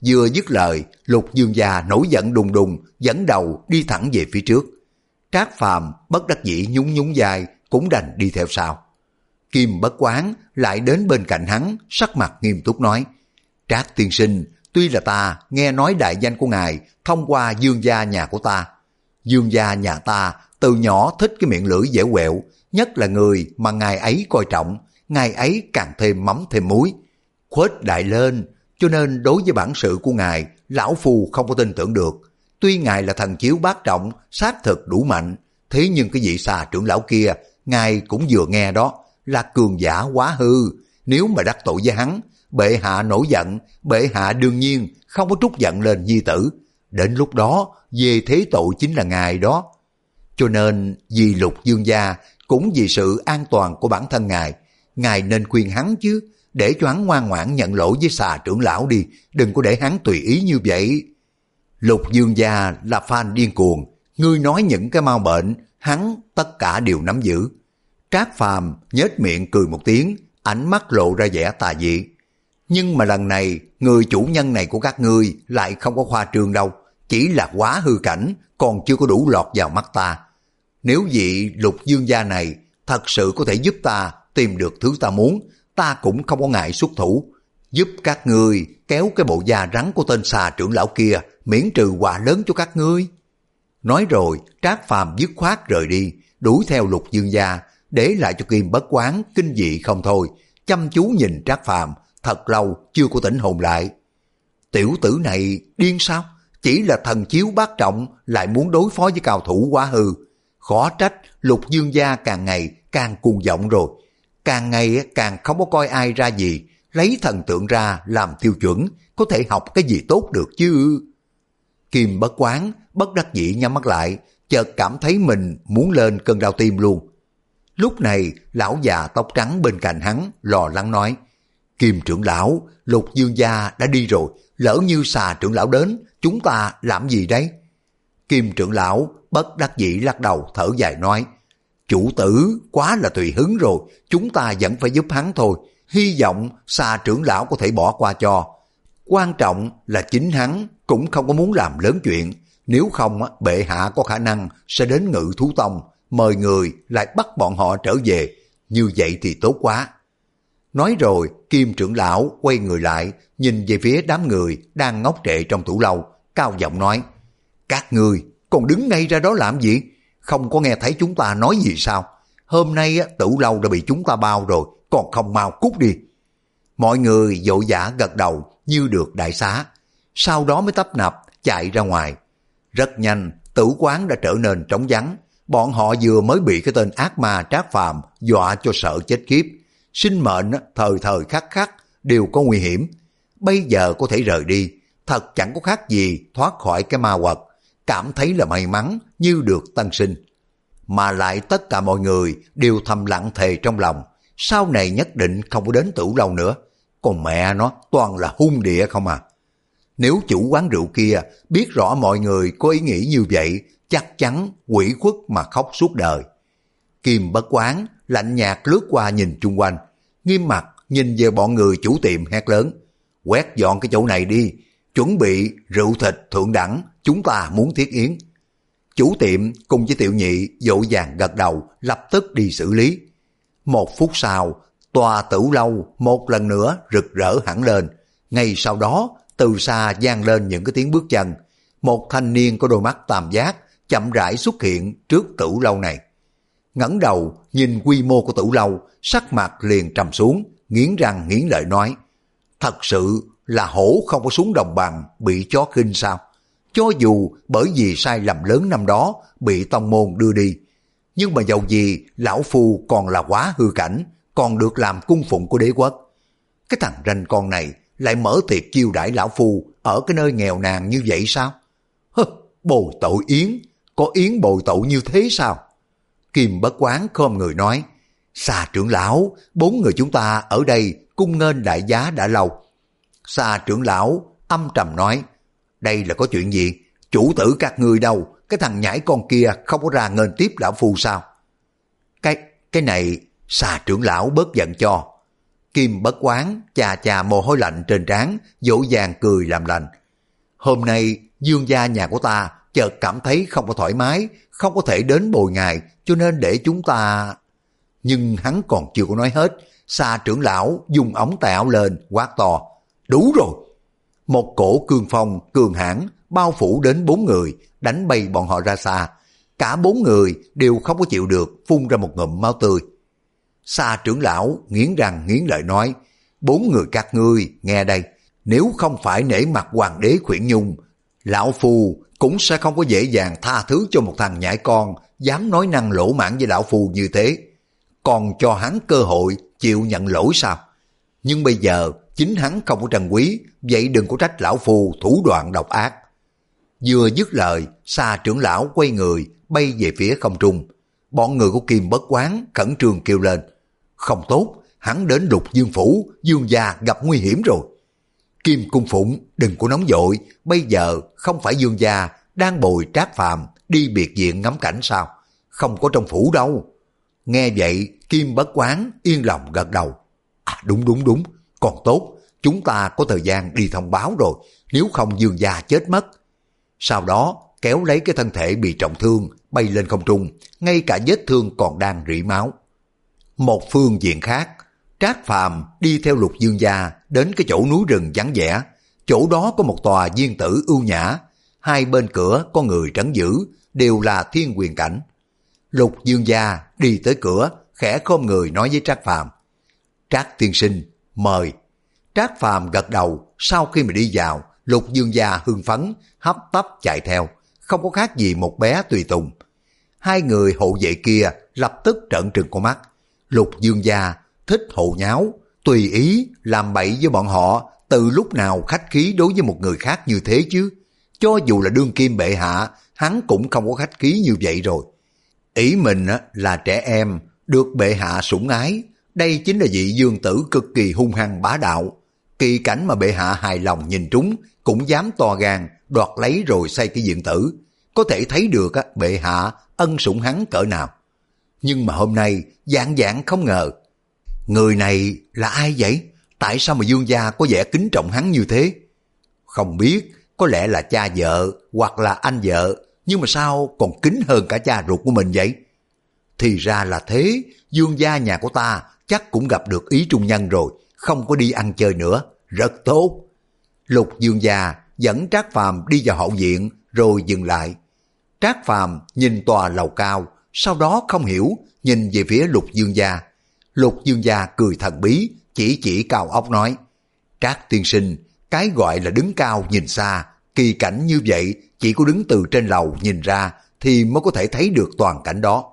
Vừa dứt lời, Lục Dương gia nổi giận đùng đùng, dẫn đầu đi thẳng về phía trước. Trác Phàm bất đắc dĩ nhún nhún vai, cũng đành đi theo sau. Kim Bất Quán lại đến bên cạnh hắn, sắc mặt nghiêm túc nói: Trác tiên sinh, tuy là ta nghe nói đại danh của ngài thông qua Dương gia nhà của ta. Dương gia nhà ta từ nhỏ thích cái miệng lưỡi dẻo quẹo, nhất là người mà ngài ấy coi trọng, ngài ấy càng thêm mắm thêm muối, khuếch đại lên, cho nên đối với bản sự của ngài, lão phu không có tin tưởng được. Tuy ngài là thần chiếu bát trọng, xác thực đủ mạnh, thế nhưng cái vị Xà trưởng lão kia, ngài cũng vừa nghe đó, là cường giả quá hư. Nếu mà đắc tội với hắn, bệ hạ nổi giận, bệ hạ đương nhiên không có trút giận lên nhi tử. Đến lúc đó, về thế tội chính là ngài đó. Cho nên, vì Lục Dương gia, cũng vì sự an toàn của bản thân ngài, ngài nên khuyên hắn chứ, để cho hắn ngoan ngoãn nhận lỗi với Xà trưởng lão đi, đừng có để hắn tùy ý như vậy. Lục Dương gia là fan điên cuồng, ngươi nói những cái mau bệnh, hắn tất cả đều nắm giữ. Trác Phàm nhếch miệng cười một tiếng, ánh mắt lộ ra vẻ tà dị. Nhưng mà lần này, người chủ nhân này của các ngươi lại không có khoa trương đâu, chỉ là quá hư cảnh, còn chưa có đủ lọt vào mắt ta. Nếu vị Lục Dương gia này thật sự có thể giúp ta tìm được thứ ta muốn, ta cũng không có ngại xuất thủ, giúp các ngươi kéo cái bộ da rắn của tên Xà trưởng lão kia, miễn trừ họa lớn cho các ngươi. Nói rồi, Trác Phàm dứt khoát rời đi, đuổi theo Lục Dương gia, để lại cho Kim Bất Quán kinh dị không thôi, chăm chú nhìn Trác Phàm thật lâu chưa có tỉnh hồn lại. Tiểu tử này điên sao? Chỉ là thần chiếu bát trọng lại muốn đối phó với cao thủ quá hư. Khó trách Lục Dương gia càng ngày càng cuồng vọng rồi, càng ngày càng không có coi ai ra gì, lấy thần tượng ra làm tiêu chuẩn, có thể học cái gì tốt được chứ. Kim Bất Quán bất đắc dĩ nhắm mắt lại, chợt cảm thấy mình muốn lên cơn đau tim luôn. Lúc này lão già tóc trắng bên cạnh hắn lo lắng nói: Kim trưởng lão, Lục Dương gia đã đi rồi, lỡ như Xà trưởng lão đến, chúng ta làm gì đấy? Kim trưởng lão bất đắc dĩ lắc đầu thở dài nói: Chủ tử quá là tùy hứng rồi, chúng ta vẫn phải giúp hắn thôi, hy vọng Xà trưởng lão có thể bỏ qua cho. Quan trọng là chính hắn cũng không có muốn làm lớn chuyện, nếu không bệ hạ có khả năng sẽ đến Ngự Thú Tông, mời người lại bắt bọn họ trở về, như vậy thì tốt quá. Nói rồi, Kim trưởng lão quay người lại, nhìn về phía đám người đang ngốc trệ trong tủ lâu, cao giọng nói: Các ngươi còn đứng ngay ra đó làm gì? Không có nghe thấy chúng ta nói gì sao? Hôm nay tủ lâu đã bị chúng ta bao rồi, còn không mau cút đi. Mọi người vội vã gật đầu như được đại xá, sau đó mới tấp nập chạy ra ngoài. Rất nhanh, tử quán đã trở nên trống vắng. Bọn họ vừa mới bị cái tên ác ma Trác Phàm dọa cho sợ chết khiếp, sinh mệnh thời thời khắc khắc đều có nguy hiểm. Bây giờ có thể rời đi, thật chẳng có khác gì thoát khỏi cái ma quật, cảm thấy là may mắn như được tân sinh. Mà lại tất cả mọi người đều thầm lặng thề trong lòng, sau này nhất định không có đến tử lâu nữa. Còn mẹ nó toàn là hung địa không à. Nếu chủ quán rượu kia biết rõ mọi người có ý nghĩ như vậy, chắc chắn quỷ khuất mà khóc suốt đời. Kim Bất Quán lạnh nhạt lướt qua nhìn chung quanh, nghiêm mặt nhìn về bọn người chủ tiệm hét lớn: Quét dọn cái chỗ này đi, chuẩn bị rượu thịt thượng đẳng, chúng ta muốn thiết yến. Chủ tiệm cùng với Tiểu Nhị vội vàng gật đầu, lập tức đi xử lý. Một phút sau, tòa tử lâu một lần nữa rực rỡ hẳn lên. Ngay sau đó, từ xa vang lên những cái tiếng bước chân. Một thanh niên có đôi mắt tam giác chậm rãi xuất hiện trước tử lâu này. Ngẩng đầu nhìn quy mô của tử lâu, sắc mặt liền trầm xuống, nghiến răng nghiến lợi nói: Thật sự là hổ không có xuống đồng bằng bị chó khinh sao? Cho dù bởi vì sai lầm lớn năm đó bị tông môn đưa đi, nhưng mà dầu gì lão phu còn là quá hư cảnh, còn được làm cung phụng của đế quốc. Cái thằng ranh con này lại mở tiệc chiêu đãi lão phu ở cái nơi nghèo nàn như vậy sao? Hơ, bồi tội yến, có yến bồi tội như thế sao? Kim Bất Quán khom người nói: Xà trưởng lão, bốn người chúng ta ở đây cung nghênh đại giá đã lâu. Xà trưởng lão âm trầm nói: Đây là có chuyện gì? Chủ tử các ngươi đâu? Cái thằng nhãi con kia không có ra nghênh tiếp lão phu sao? Cái cái này Xà trưởng lão bớt giận cho. Kim Bất Quán chà chà mồ hôi lạnh trên trán, dỗ dàng cười làm lành. Hôm nay Dương gia nhà của ta chợt cảm thấy không có thoải mái, không có thể đến bồi ngài, cho nên để chúng ta... Nhưng hắn còn chưa có nói hết, Sa trưởng lão dùng ống tay áo lên quát to: đủ rồi! Một cổ cương phong cường hãn bao phủ đến bốn người, đánh bay bọn họ ra xa. Cả bốn người đều không có chịu được, phun ra một ngụm máu tươi. Sa trưởng lão nghiến răng nghiến lợi nói: bốn người các ngươi nghe đây, nếu không phải nể mặt hoàng đế Khuyển Nhung, lão phu cũng sẽ không có dễ dàng tha thứ cho một thằng nhãi con dám nói năng lỗ mãng với lão phu như thế. Còn cho hắn cơ hội chịu nhận lỗi sao? Nhưng bây giờ chính hắn không có trân quý, vậy đừng có trách lão phu thủ đoạn độc ác. Vừa dứt lời, Sa trưởng lão quay người bay về phía không trung. Bọn người của Kim Bất Quán khẩn trương kêu lên: không tốt, hắn đến Lục Dương phủ, Dương gia gặp nguy hiểm rồi. Kim Cung Phụng đừng có nóng vội, bây giờ không phải Dương gia đang bồi Trác Phàm đi biệt viện ngắm cảnh sao? Không có trong phủ đâu. Nghe vậy Kim Bất Quán yên lòng gật đầu. À đúng đúng đúng, còn tốt, chúng ta có thời gian đi thông báo rồi, nếu không Dương gia chết mất. Sau đó kéo lấy cái thân thể bị trọng thương bay lên không trung, ngay cả vết thương còn đang rỉ máu. Một phương diện khác, Trác Phàm đi theo Lục Dương gia đến cái chỗ núi rừng vắng vẻ. Chỗ đó có một tòa viên tử ưu nhã, hai bên cửa có người trấn giữ, đều là thiên quyền cảnh. Lục Dương gia đi tới cửa, khẽ khom người nói với Trác Phàm: Trác tiên sinh, mời. Trác Phàm gật đầu. Sau khi mà đi vào, Lục Dương gia hưng phấn hấp tấp chạy theo, không có khác gì một bé tùy tùng. Hai người hộ vệ kia lập tức trợn trừng con mắt. Lục Dương gia thích hồ nháo, tùy ý làm bậy với bọn họ, từ lúc nào khách khí đối với một người khác như thế chứ? Cho dù là đương kim bệ hạ, hắn cũng không có khách khí như vậy rồi. Ý mình là trẻ em được bệ hạ sủng ái, đây chính là vị dương tử cực kỳ hung hăng bá đạo. Kỳ cảnh mà bệ hạ hài lòng nhìn trúng, cũng dám to gan đoạt lấy rồi xây cái viện tử. Có thể thấy được bệ hạ ân sủng hắn cỡ nào. Nhưng mà hôm nay dạng dạng không ngờ. Người này là ai vậy? Tại sao mà Dương gia có vẻ kính trọng hắn như thế? Không biết, có lẽ là cha vợ hoặc là anh vợ, nhưng mà sao còn kính hơn cả cha ruột của mình vậy? Thì ra là thế, Dương gia nhà của ta chắc cũng gặp được ý trung nhân rồi, không có đi ăn chơi nữa, rất tốt. Lục Dương gia dẫn Trác Phàm đi vào hậu viện rồi dừng lại. Trác Phàm nhìn tòa lầu cao, sau đó không hiểu nhìn về phía Lục Dương gia. Lục Dương gia cười thần bí, chỉ chỉ cao ốc nói: Trác tiên sinh, cái gọi là đứng cao nhìn xa, kỳ cảnh như vậy chỉ có đứng từ trên lầu nhìn ra thì mới có thể thấy được toàn cảnh đó.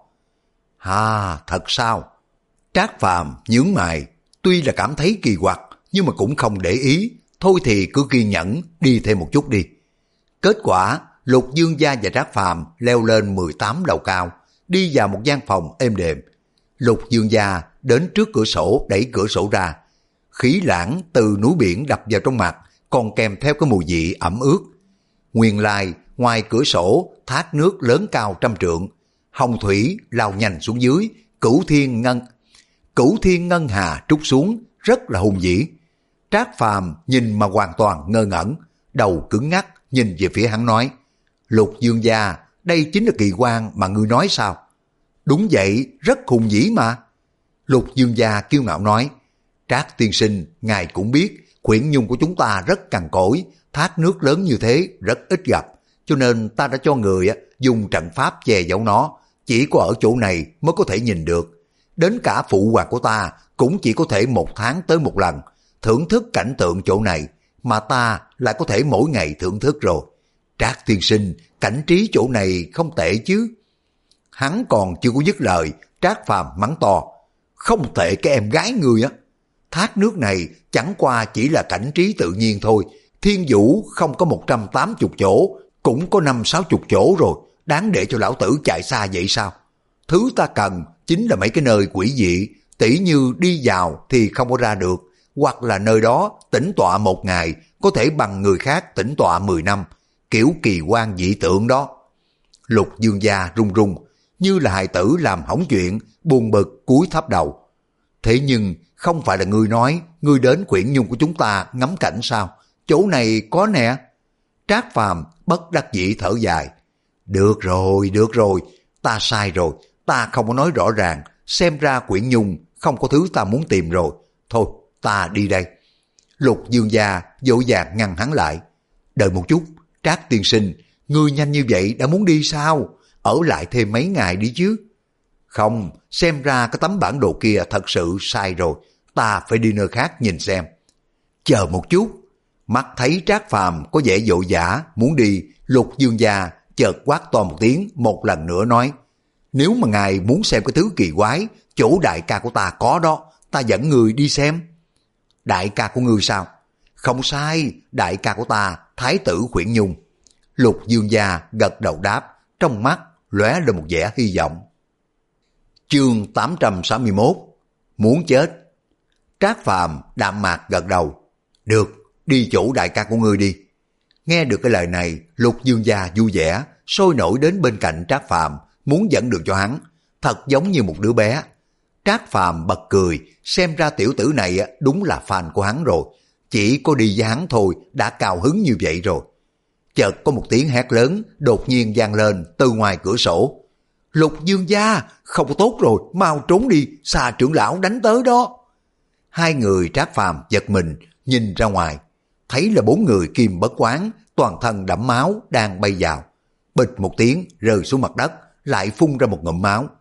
À, thật sao? Trác Phàm nhướng mày, tuy là cảm thấy kỳ quặc nhưng mà cũng không để ý, thôi thì cứ kiên nhẫn đi thêm một chút đi. Kết quả Lục Dương gia và Trác Phàm leo lên mười tám lầu cao, đi vào một gian phòng êm đềm. Lục Dương gia đến trước cửa sổ đẩy cửa sổ ra, khí lãng từ núi biển đập vào trong mặt, còn kèm theo cái mùi vị ẩm ướt. Nguyên lai ngoài cửa sổ thác nước lớn cao trăm trượng, hồng thủy lao nhanh xuống dưới, cửu thiên ngân cửu thiên ngân hà trút xuống, rất là hùng vĩ. Trác Phàm nhìn mà hoàn toàn ngơ ngẩn, đầu cứng ngắc nhìn về phía hắn nói: Lục Dương gia, đây chính là kỳ quan mà ngươi nói sao? Đúng vậy, rất hùng vĩ mà. Lục Dương gia kiêu ngạo nói: Trác tiên sinh, ngài cũng biết Khuyển Nhung của chúng ta rất cằn cỗi, thác nước lớn như thế rất ít gặp, cho nên ta đã cho người dùng trận pháp che giấu nó, chỉ có ở chỗ này mới có thể nhìn được. Đến cả phụ hoàng của ta cũng chỉ có thể một tháng tới một lần thưởng thức cảnh tượng chỗ này, mà ta lại có thể mỗi ngày thưởng thức rồi. Trác tiên sinh, cảnh trí chỗ này không tệ chứ? Hắn còn chưa có dứt lời, Trác Phàm mắng to: Không tệ cái em gái người á! Thác nước này chẳng qua chỉ là cảnh trí tự nhiên thôi, thiên vũ không có một trăm tám mươi chỗ, cũng có năm sáu chục chỗ rồi, đáng để cho lão tử chạy xa vậy sao? Thứ ta cần chính là mấy cái nơi quỷ dị, tỉ như đi vào thì không có ra được, hoặc là nơi đó tĩnh tọa một ngày có thể bằng người khác tĩnh tọa mười năm, kiểu kỳ quan dị tượng đó. Lục Dương gia run run, như là hài tử làm hỏng chuyện, buồn bực cúi thấp đầu. Thế nhưng không phải là ngươi nói ngươi đến Quyển Nhung của chúng ta ngắm cảnh sao? Chỗ này có nè. Trác Phàm bất đắc dĩ thở dài. Được rồi, được rồi, ta sai rồi, ta không có nói rõ ràng, xem ra Quyển Nhung không có thứ ta muốn tìm rồi. Thôi, ta đi đây. Lục Dương gia vội vàng ngăn hắn lại. Đợi một chút, Trác tiên sinh, ngươi nhanh như vậy đã muốn đi sao? Ở lại thêm mấy ngày đi chứ. Không, xem ra cái tấm bản đồ kia thật sự sai rồi, ta phải đi nơi khác nhìn xem. Chờ một chút. Mắt thấy Trác Phàm có vẻ vội vã muốn đi, Lục Dương gia chợt quát to một tiếng, một lần nữa nói: nếu mà ngài muốn xem cái thứ kỳ quái, chỗ đại ca của ta có đó, ta dẫn người đi xem. Đại ca của ngươi sao? Không sai, đại ca của ta, Thái tử Quyển Nhung. Lục Dương gia gật đầu đáp, trong mắt lóe lên một vẻ hy vọng. Chương tám trăm sáu mươi mốt. Muốn chết. Trác Phàm đạm mạc gật đầu. Được, đi chỗ đại ca của ngươi đi. Nghe được cái lời này, Lục Dương gia vui vẻ, sôi nổi đến bên cạnh Trác Phàm, muốn dẫn đường cho hắn, thật giống như một đứa bé. Trác Phàm bật cười, xem ra tiểu tử này đúng là fan của hắn rồi, chỉ có đi với hắn thôi đã cao hứng như vậy rồi. Chợt có một tiếng hét lớn đột nhiên vang lên từ ngoài cửa sổ. Lục Dương gia, không có tốt rồi, mau trốn đi, Xà trưởng lão đánh tới đó. Hai người Trác Phàm giật mình, nhìn ra ngoài, thấy là bốn người Kim Bất Quán, toàn thân đẫm máu đang bay vào. Bịch một tiếng rơi xuống mặt đất, lại phun ra một ngụm máu.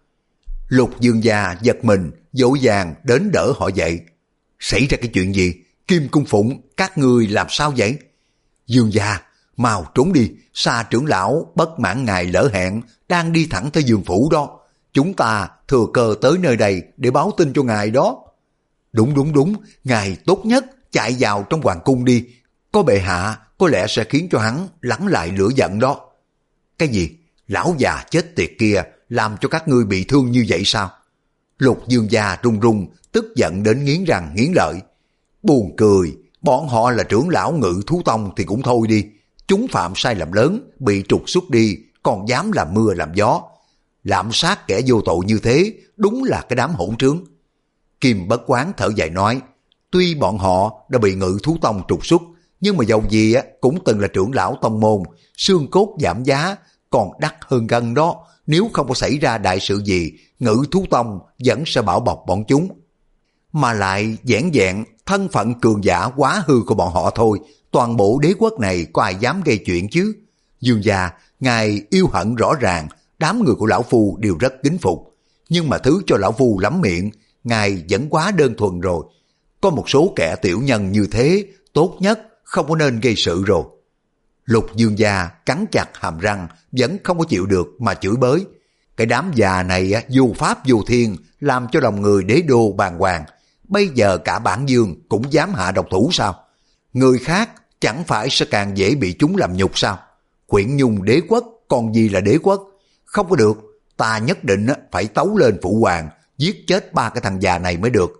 Lục Dương gia giật mình, vội vàng đến đỡ họ dậy. Xảy ra cái chuyện gì? Kim Cung Phụng, các người làm sao vậy? Dương gia, mau trốn đi, Xà trưởng lão bất mãn ngài lỡ hẹn, đang đi thẳng tới Dương phủ đó. Chúng ta thừa cơ tới nơi đây để báo tin cho ngài đó. Đúng đúng đúng, ngài tốt nhất chạy vào trong hoàng cung đi. Có bệ hạ, có lẽ sẽ khiến cho hắn lắng lại lửa giận đó. Cái gì? Lão già chết tiệt kia làm cho các ngươi bị thương như vậy sao? Lục Dương gia run run, tức giận đến nghiến răng nghiến lợi. Buồn cười, bọn họ là trưởng lão Ngự Thú Tông thì cũng thôi đi. Chúng phạm sai lầm lớn, bị trục xuất đi, còn dám làm mưa làm gió. Lạm sát kẻ vô tội như thế, đúng là cái đám hỗn trướng. Kim Bất Quán thở dài nói, tuy bọn họ đã bị Ngự Thú Tông trục xuất, nhưng mà dầu gì cũng từng là trưởng lão tông môn, xương cốt giảm giá, còn đắt hơn gân đó. Nếu không có xảy ra đại sự gì, Ngự Thú Tông vẫn sẽ bảo bọc bọn chúng. Mà lại vẻn vẹn thân phận cường giả quá hư của bọn họ thôi, toàn bộ đế quốc này có ai dám gây chuyện chứ? Dương gia, ngài yêu hận rõ ràng, đám người của lão phu đều rất kính phục, nhưng mà thứ cho lão phu lắm miệng, ngài vẫn quá đơn thuần rồi. Có một số kẻ tiểu nhân như thế, tốt nhất không có nên gây sự rồi. Lục Dương gia cắn chặt hàm răng, vẫn không có chịu được mà chửi bới. Cái đám già này vô pháp vô thiên, làm cho lòng người đế đô bàng hoàng. Bây giờ cả bản dương cũng dám hạ độc thủ sao? Người khác chẳng phải sẽ càng dễ bị chúng làm nhục sao? Quyển Nhung đế quốc còn gì là đế quốc? Không có được, ta nhất định phải tấu lên phụ hoàng, giết chết ba cái thằng già này mới được.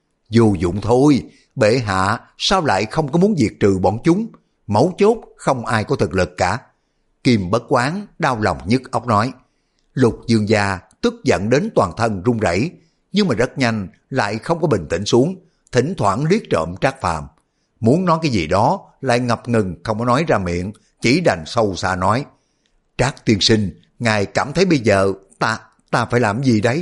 Vô dụng thôi, bệ hạ sao lại không có muốn diệt trừ bọn chúng? Mấu chốt không ai có thực lực cả. Kim Bất Quán đau lòng nhức óc nói. Lục Dương gia tức giận đến toàn thân run rẩy, nhưng mà rất nhanh lại không có bình tĩnh xuống, thỉnh thoảng liếc trộm Trác Phàm. Muốn nói cái gì đó lại ngập ngừng không có nói ra miệng, chỉ đành sâu xa nói. Trác tiên sinh, ngài cảm thấy bây giờ ta, ta phải làm gì đấy?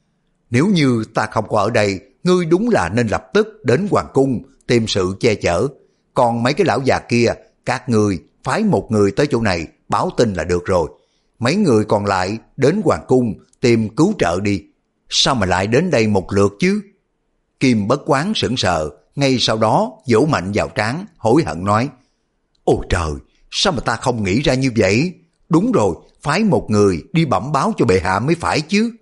Nếu như ta không có ở đây, ngươi đúng là nên lập tức đến hoàng cung tìm sự che chở. Còn mấy cái lão già kia, các ngươi phái một người tới chỗ này báo tin là được rồi. Mấy người còn lại đến hoàng cung tìm cứu trợ đi. Sao mà lại đến đây một lượt chứ? Kim Bất Quán sững sờ, ngay sau đó vỗ mạnh vào trán, hối hận nói. Ôi trời, sao mà ta không nghĩ ra như vậy? Đúng rồi, phái một người đi bẩm báo cho bệ hạ mới phải chứ.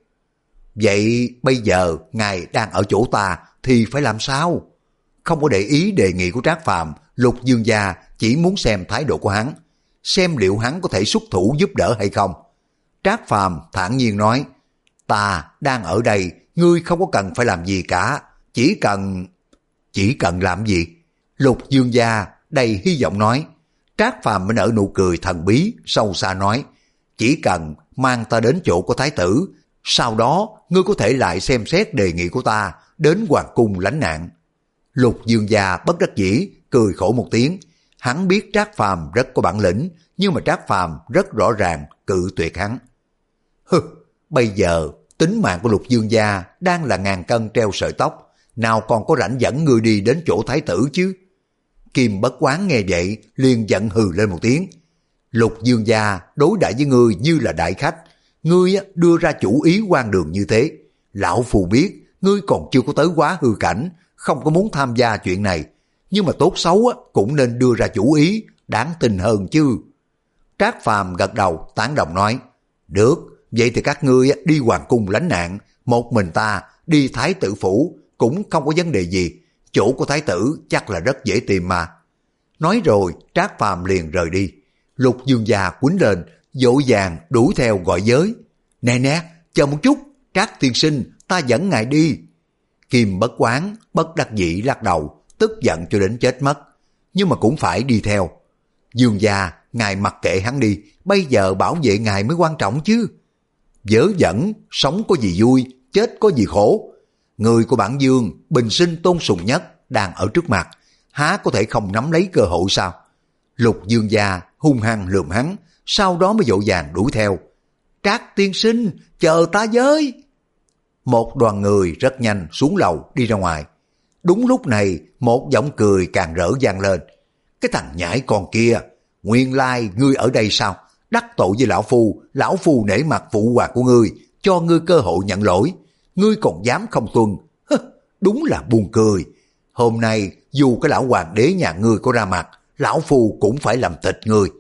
Vậy bây giờ ngài đang ở chỗ ta thì phải làm sao? Không có để ý đề nghị của Trác Phàm, Lục Dương gia chỉ muốn xem thái độ của hắn, xem liệu hắn có thể xuất thủ giúp đỡ hay không. Trác Phàm thản nhiên nói, ta đang ở đây, ngươi không có cần phải làm gì cả, chỉ cần... Chỉ cần làm gì? Lục Dương gia đầy hy vọng nói. Trác Phàm mới nở nụ cười thần bí, sâu xa nói, chỉ cần mang ta đến chỗ của thái tử, sau đó ngươi có thể lại xem xét đề nghị của ta đến hoàng cung lánh nạn. Lục Dương gia bất đắc dĩ, cười khổ một tiếng. Hắn biết Trác Phàm rất có bản lĩnh, nhưng mà Trác Phàm rất rõ ràng cự tuyệt hắn. Hừ, bây giờ tính mạng của Lục Dương gia đang là ngàn cân treo sợi tóc, nào còn có rảnh dẫn ngươi đi đến chỗ thái tử chứ? Kim Bất Quán nghe vậy liền giận hừ lên một tiếng. Lục Dương gia đối đãi với ngươi như là đại khách, ngươi đưa ra chủ ý quan đường như thế, lão phù biết ngươi còn chưa có tới quá hư cảnh, không có muốn tham gia chuyện này, nhưng mà tốt xấu cũng nên đưa ra chủ ý, đáng tin hơn chứ. Trác Phàm gật đầu tán đồng nói, được, vậy thì các ngươi đi hoàng cung lánh nạn, một mình ta đi thái tử phủ cũng không có vấn đề gì, chỗ của thái tử chắc là rất dễ tìm mà. Nói rồi Trác Phàm liền rời đi. Lục Dương gia quýnh lên, vội vàng đuổi theo gọi giới. Nè nè, chờ một chút, Trác tiên sinh, ta dẫn ngài đi. Kim Bất Quán bất đắc dĩ lắc đầu, tức giận cho đến chết mất, nhưng mà cũng phải đi theo. Dương gia, ngài mặc kệ hắn đi, bây giờ bảo vệ ngài mới quan trọng chứ. Vớ vẩn, sống có gì vui, chết có gì khổ. Người của bản Dương, bình sinh tôn sùng nhất, đang ở trước mặt, há có thể không nắm lấy cơ hội sao? Lục Dương gia hung hăng lườm hắn, sau đó mới vội vàng đuổi theo. Trác tiên sinh, chờ ta với. Một đoàn người rất nhanh xuống lầu đi ra ngoài. Đúng lúc này, một giọng cười càng rỡ vang lên. Cái thằng nhãi con kia, nguyên lai ngươi ở đây sao? Đắc tội với lão phu, lão phu nể mặt phụ hoàng của ngươi, cho ngươi cơ hội nhận lỗi. Ngươi còn dám không tuân? Hứ, đúng là buồn cười. Hôm nay, dù cái lão hoàng đế nhà ngươi có ra mặt, lão phu cũng phải làm thịt ngươi.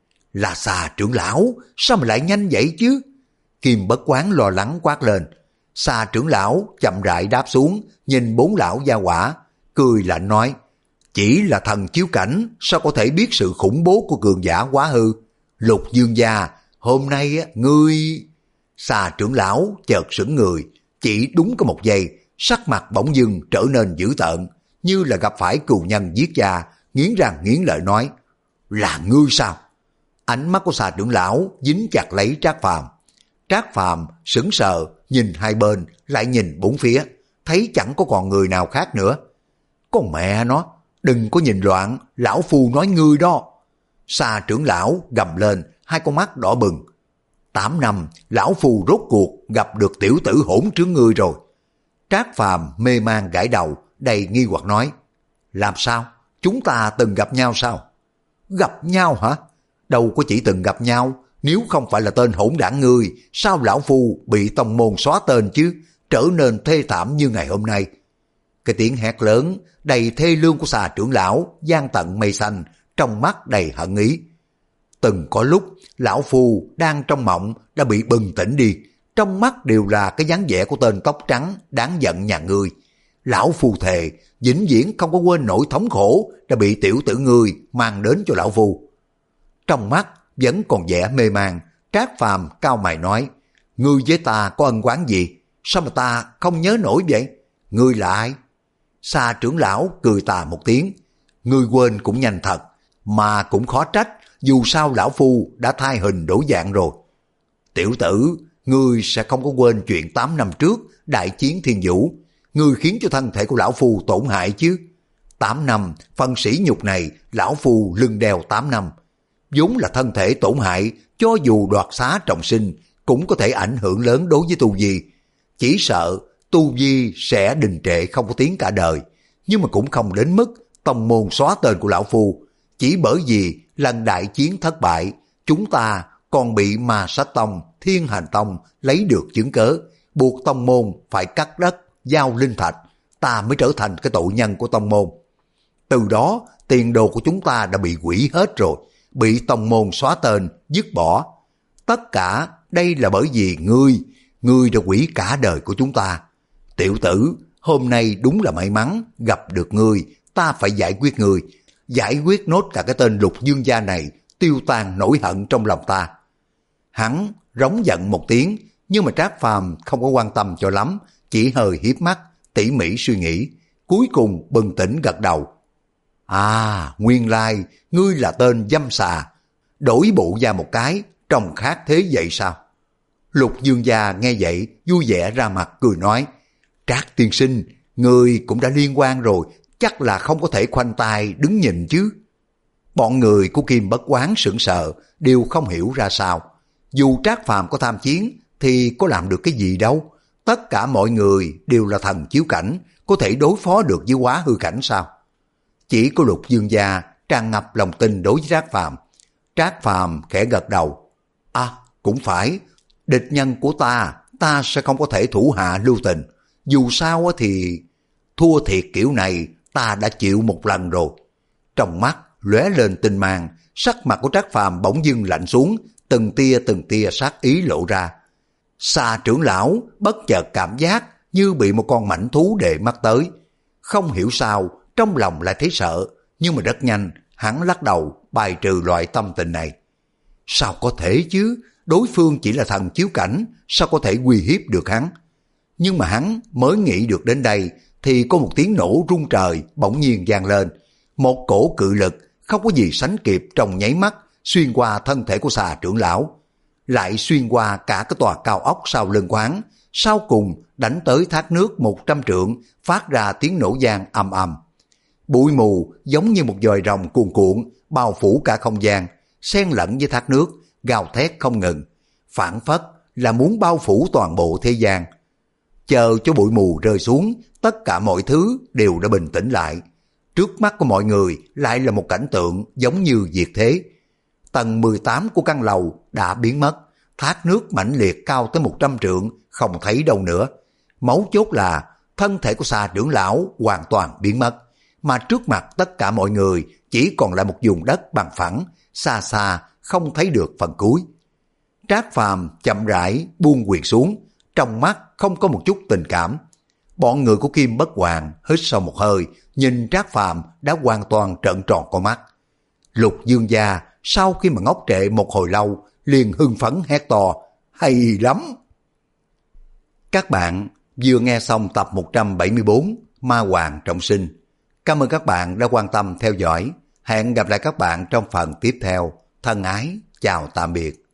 Là Xà trưởng lão, sao mà lại nhanh vậy chứ? Kim Bất Quán lo lắng quát lên. Xà trưởng lão chậm rãi đáp xuống, nhìn bốn lão gia hỏa, cười lạnh nói, chỉ là thần chiếu cảnh, sao có thể biết sự khủng bố của cường giả quá hư? Lục Dương gia, hôm nay ngươi... Xà trưởng lão chợt sững người, chỉ đúng có một giây, sắc mặt bỗng dưng trở nên dữ tợn, như là gặp phải cừu nhân giết cha, nghiến răng nghiến lợi nói, là ngươi sao? Ánh mắt của Xà trưởng lão dính chặt lấy Trác Phàm. Trác Phàm sững sờ, nhìn hai bên, lại nhìn bốn phía, thấy chẳng có còn người nào khác nữa. Con mẹ nó, đừng có nhìn loạn, lão phu nói ngươi đó. Xà trưởng lão gầm lên, hai con mắt đỏ bừng. Tám năm, lão phu rốt cuộc gặp được tiểu tử hỗn trướng ngươi rồi. Trác Phàm mê man gãi đầu, đầy nghi hoặc nói, làm sao? Chúng ta từng gặp nhau sao? Gặp nhau hả? Đâu có chỉ từng gặp nhau, nếu không phải là tên hỗn đảng ngươi, sao lão phu bị tông môn xóa tên chứ, trở nên thê thảm như ngày hôm nay. Cái tiếng hét lớn, đầy thê lương của Xà trưởng lão, vang tận mây xanh, trong mắt đầy hận ý. Từng có lúc, lão phu đang trong mộng đã bị bừng tỉnh đi, trong mắt đều là cái dáng vẻ của tên tóc trắng đáng giận nhà ngươi. Lão phu thề, vĩnh viễn không có quên nỗi thống khổ đã bị tiểu tử ngươi mang đến cho lão phu. Trong mắt vẫn còn vẻ mê man, Trác Phàm cao mày nói, ngươi với ta có ân oán gì? Sao mà ta không nhớ nổi vậy? Ngươi là ai? Xà trưởng lão cười tà một tiếng, ngươi quên cũng nhanh thật, mà cũng khó trách, dù sao lão phu đã thay hình đổi dạng rồi. Tiểu tử, ngươi sẽ không có quên chuyện tám năm trước đại chiến thiên vũ, ngươi khiến cho thân thể của lão phu tổn hại chứ. Tám năm, phần sỉ nhục này lão phu lưng đeo tám năm, vốn là thân thể tổn hại, cho dù đoạt xá trọng sinh cũng có thể ảnh hưởng lớn đối với tu vi. Chỉ sợ tu vi sẽ đình trệ không có tiếng cả đời, nhưng mà cũng không đến mức tông môn xóa tên của lão phu. Chỉ bởi vì lần đại chiến thất bại, chúng ta còn bị Ma Sát Tông, Thiên Hành Tông lấy được chứng cớ, buộc tông môn phải cắt đất, giao linh thạch, ta mới trở thành cái tội nhân của tông môn. Từ đó, tiền đồ của chúng ta đã bị hủy hết rồi, bị tông môn xóa tên, dứt bỏ. Tất cả đây là bởi vì ngươi, ngươi đã hủy cả đời của chúng ta. Tiểu tử, hôm nay đúng là may mắn gặp được ngươi, ta phải giải quyết ngươi, giải quyết nốt cả cái tên Lục Dương gia này, tiêu tan nỗi hận trong lòng ta. Hắn rống giận một tiếng, nhưng mà Trác Phàm không có quan tâm cho lắm, chỉ hơi hiếp mắt, tỉ mỉ suy nghĩ, cuối cùng bừng tỉnh gật đầu. À, nguyên lai, ngươi là tên dâm xà, đổi bộ da một cái, trông khác thế vậy sao? Lục Dương gia nghe vậy vui vẻ ra mặt cười nói, Trác tiên sinh, người cũng đã liên quan rồi, chắc là không có thể khoanh tay đứng nhìn chứ. Bọn người của Kim Bất Quán sững sờ, đều không hiểu ra sao. Dù Trác Phàm có tham chiến thì có làm được cái gì đâu. Tất cả mọi người đều là thần chiếu cảnh, có thể đối phó được với Quá Hư cảnh sao? Chỉ có Lục Dương gia tràn ngập lòng tin đối với Trác Phàm. Trác Phàm khẽ gật đầu. À, cũng phải, địch nhân của ta, ta sẽ không có thể thủ hạ lưu tình. Dù sao thì thua thiệt kiểu này ta đã chịu một lần rồi. Trong mắt lóe lên tinh mang, sắc mặt của Trác Phàm bỗng dưng lạnh xuống, từng tia từng tia sát ý lộ ra. Xà trưởng lão bất chợt cảm giác như bị một con mãnh thú để mắt tới. Không hiểu sao, trong lòng lại thấy sợ, nhưng mà rất nhanh, hắn lắc đầu bài trừ loại tâm tình này. Sao có thể chứ, đối phương chỉ là thần chiếu cảnh, sao có thể uy hiếp được hắn? Nhưng mà hắn mới nghĩ được đến đây, thì có một tiếng nổ rung trời bỗng nhiên vang lên. Một cổ cự lực không có gì sánh kịp trong nháy mắt, xuyên qua thân thể của Xà trưởng lão, lại xuyên qua cả cái tòa cao ốc sau lưng quán, sau cùng đánh tới thác nước một trăm trượng, phát ra tiếng nổ vang ầm ầm. Bụi mù giống như một dòi rồng cuồn cuộn, bao phủ cả không gian, xen lẫn với thác nước, gào thét không ngừng, phảng phất là muốn bao phủ toàn bộ thế gian. Chờ cho bụi mù rơi xuống, tất cả mọi thứ đều đã bình tĩnh lại. Trước mắt của mọi người lại là một cảnh tượng giống như diệt thế. Tầng mười tám của căn lầu đã biến mất, thác nước mãnh liệt cao tới một trăm trượng không thấy đâu nữa. Mấu chốt là thân thể của Xà trưởng lão hoàn toàn biến mất, mà trước mặt tất cả mọi người chỉ còn lại một vùng đất bằng phẳng, xa xa không thấy được phần cuối. Trác Phàm chậm rãi buông quyền xuống, trong mắt không có một chút tình cảm. Bọn người của Kim Bất Hoàng hít sâu một hơi, nhìn Trác Phàm đã hoàn toàn trợn tròn con mắt. Lục Dương gia sau khi mà ngốc trệ một hồi lâu, liền hưng phấn hét to, hay lắm! Các bạn vừa nghe xong tập một trăm bảy mươi bốn Ma Hoàng Trọng Sinh. Cảm ơn các bạn đã quan tâm theo dõi. Hẹn gặp lại các bạn trong phần tiếp theo. Thân ái, chào tạm biệt.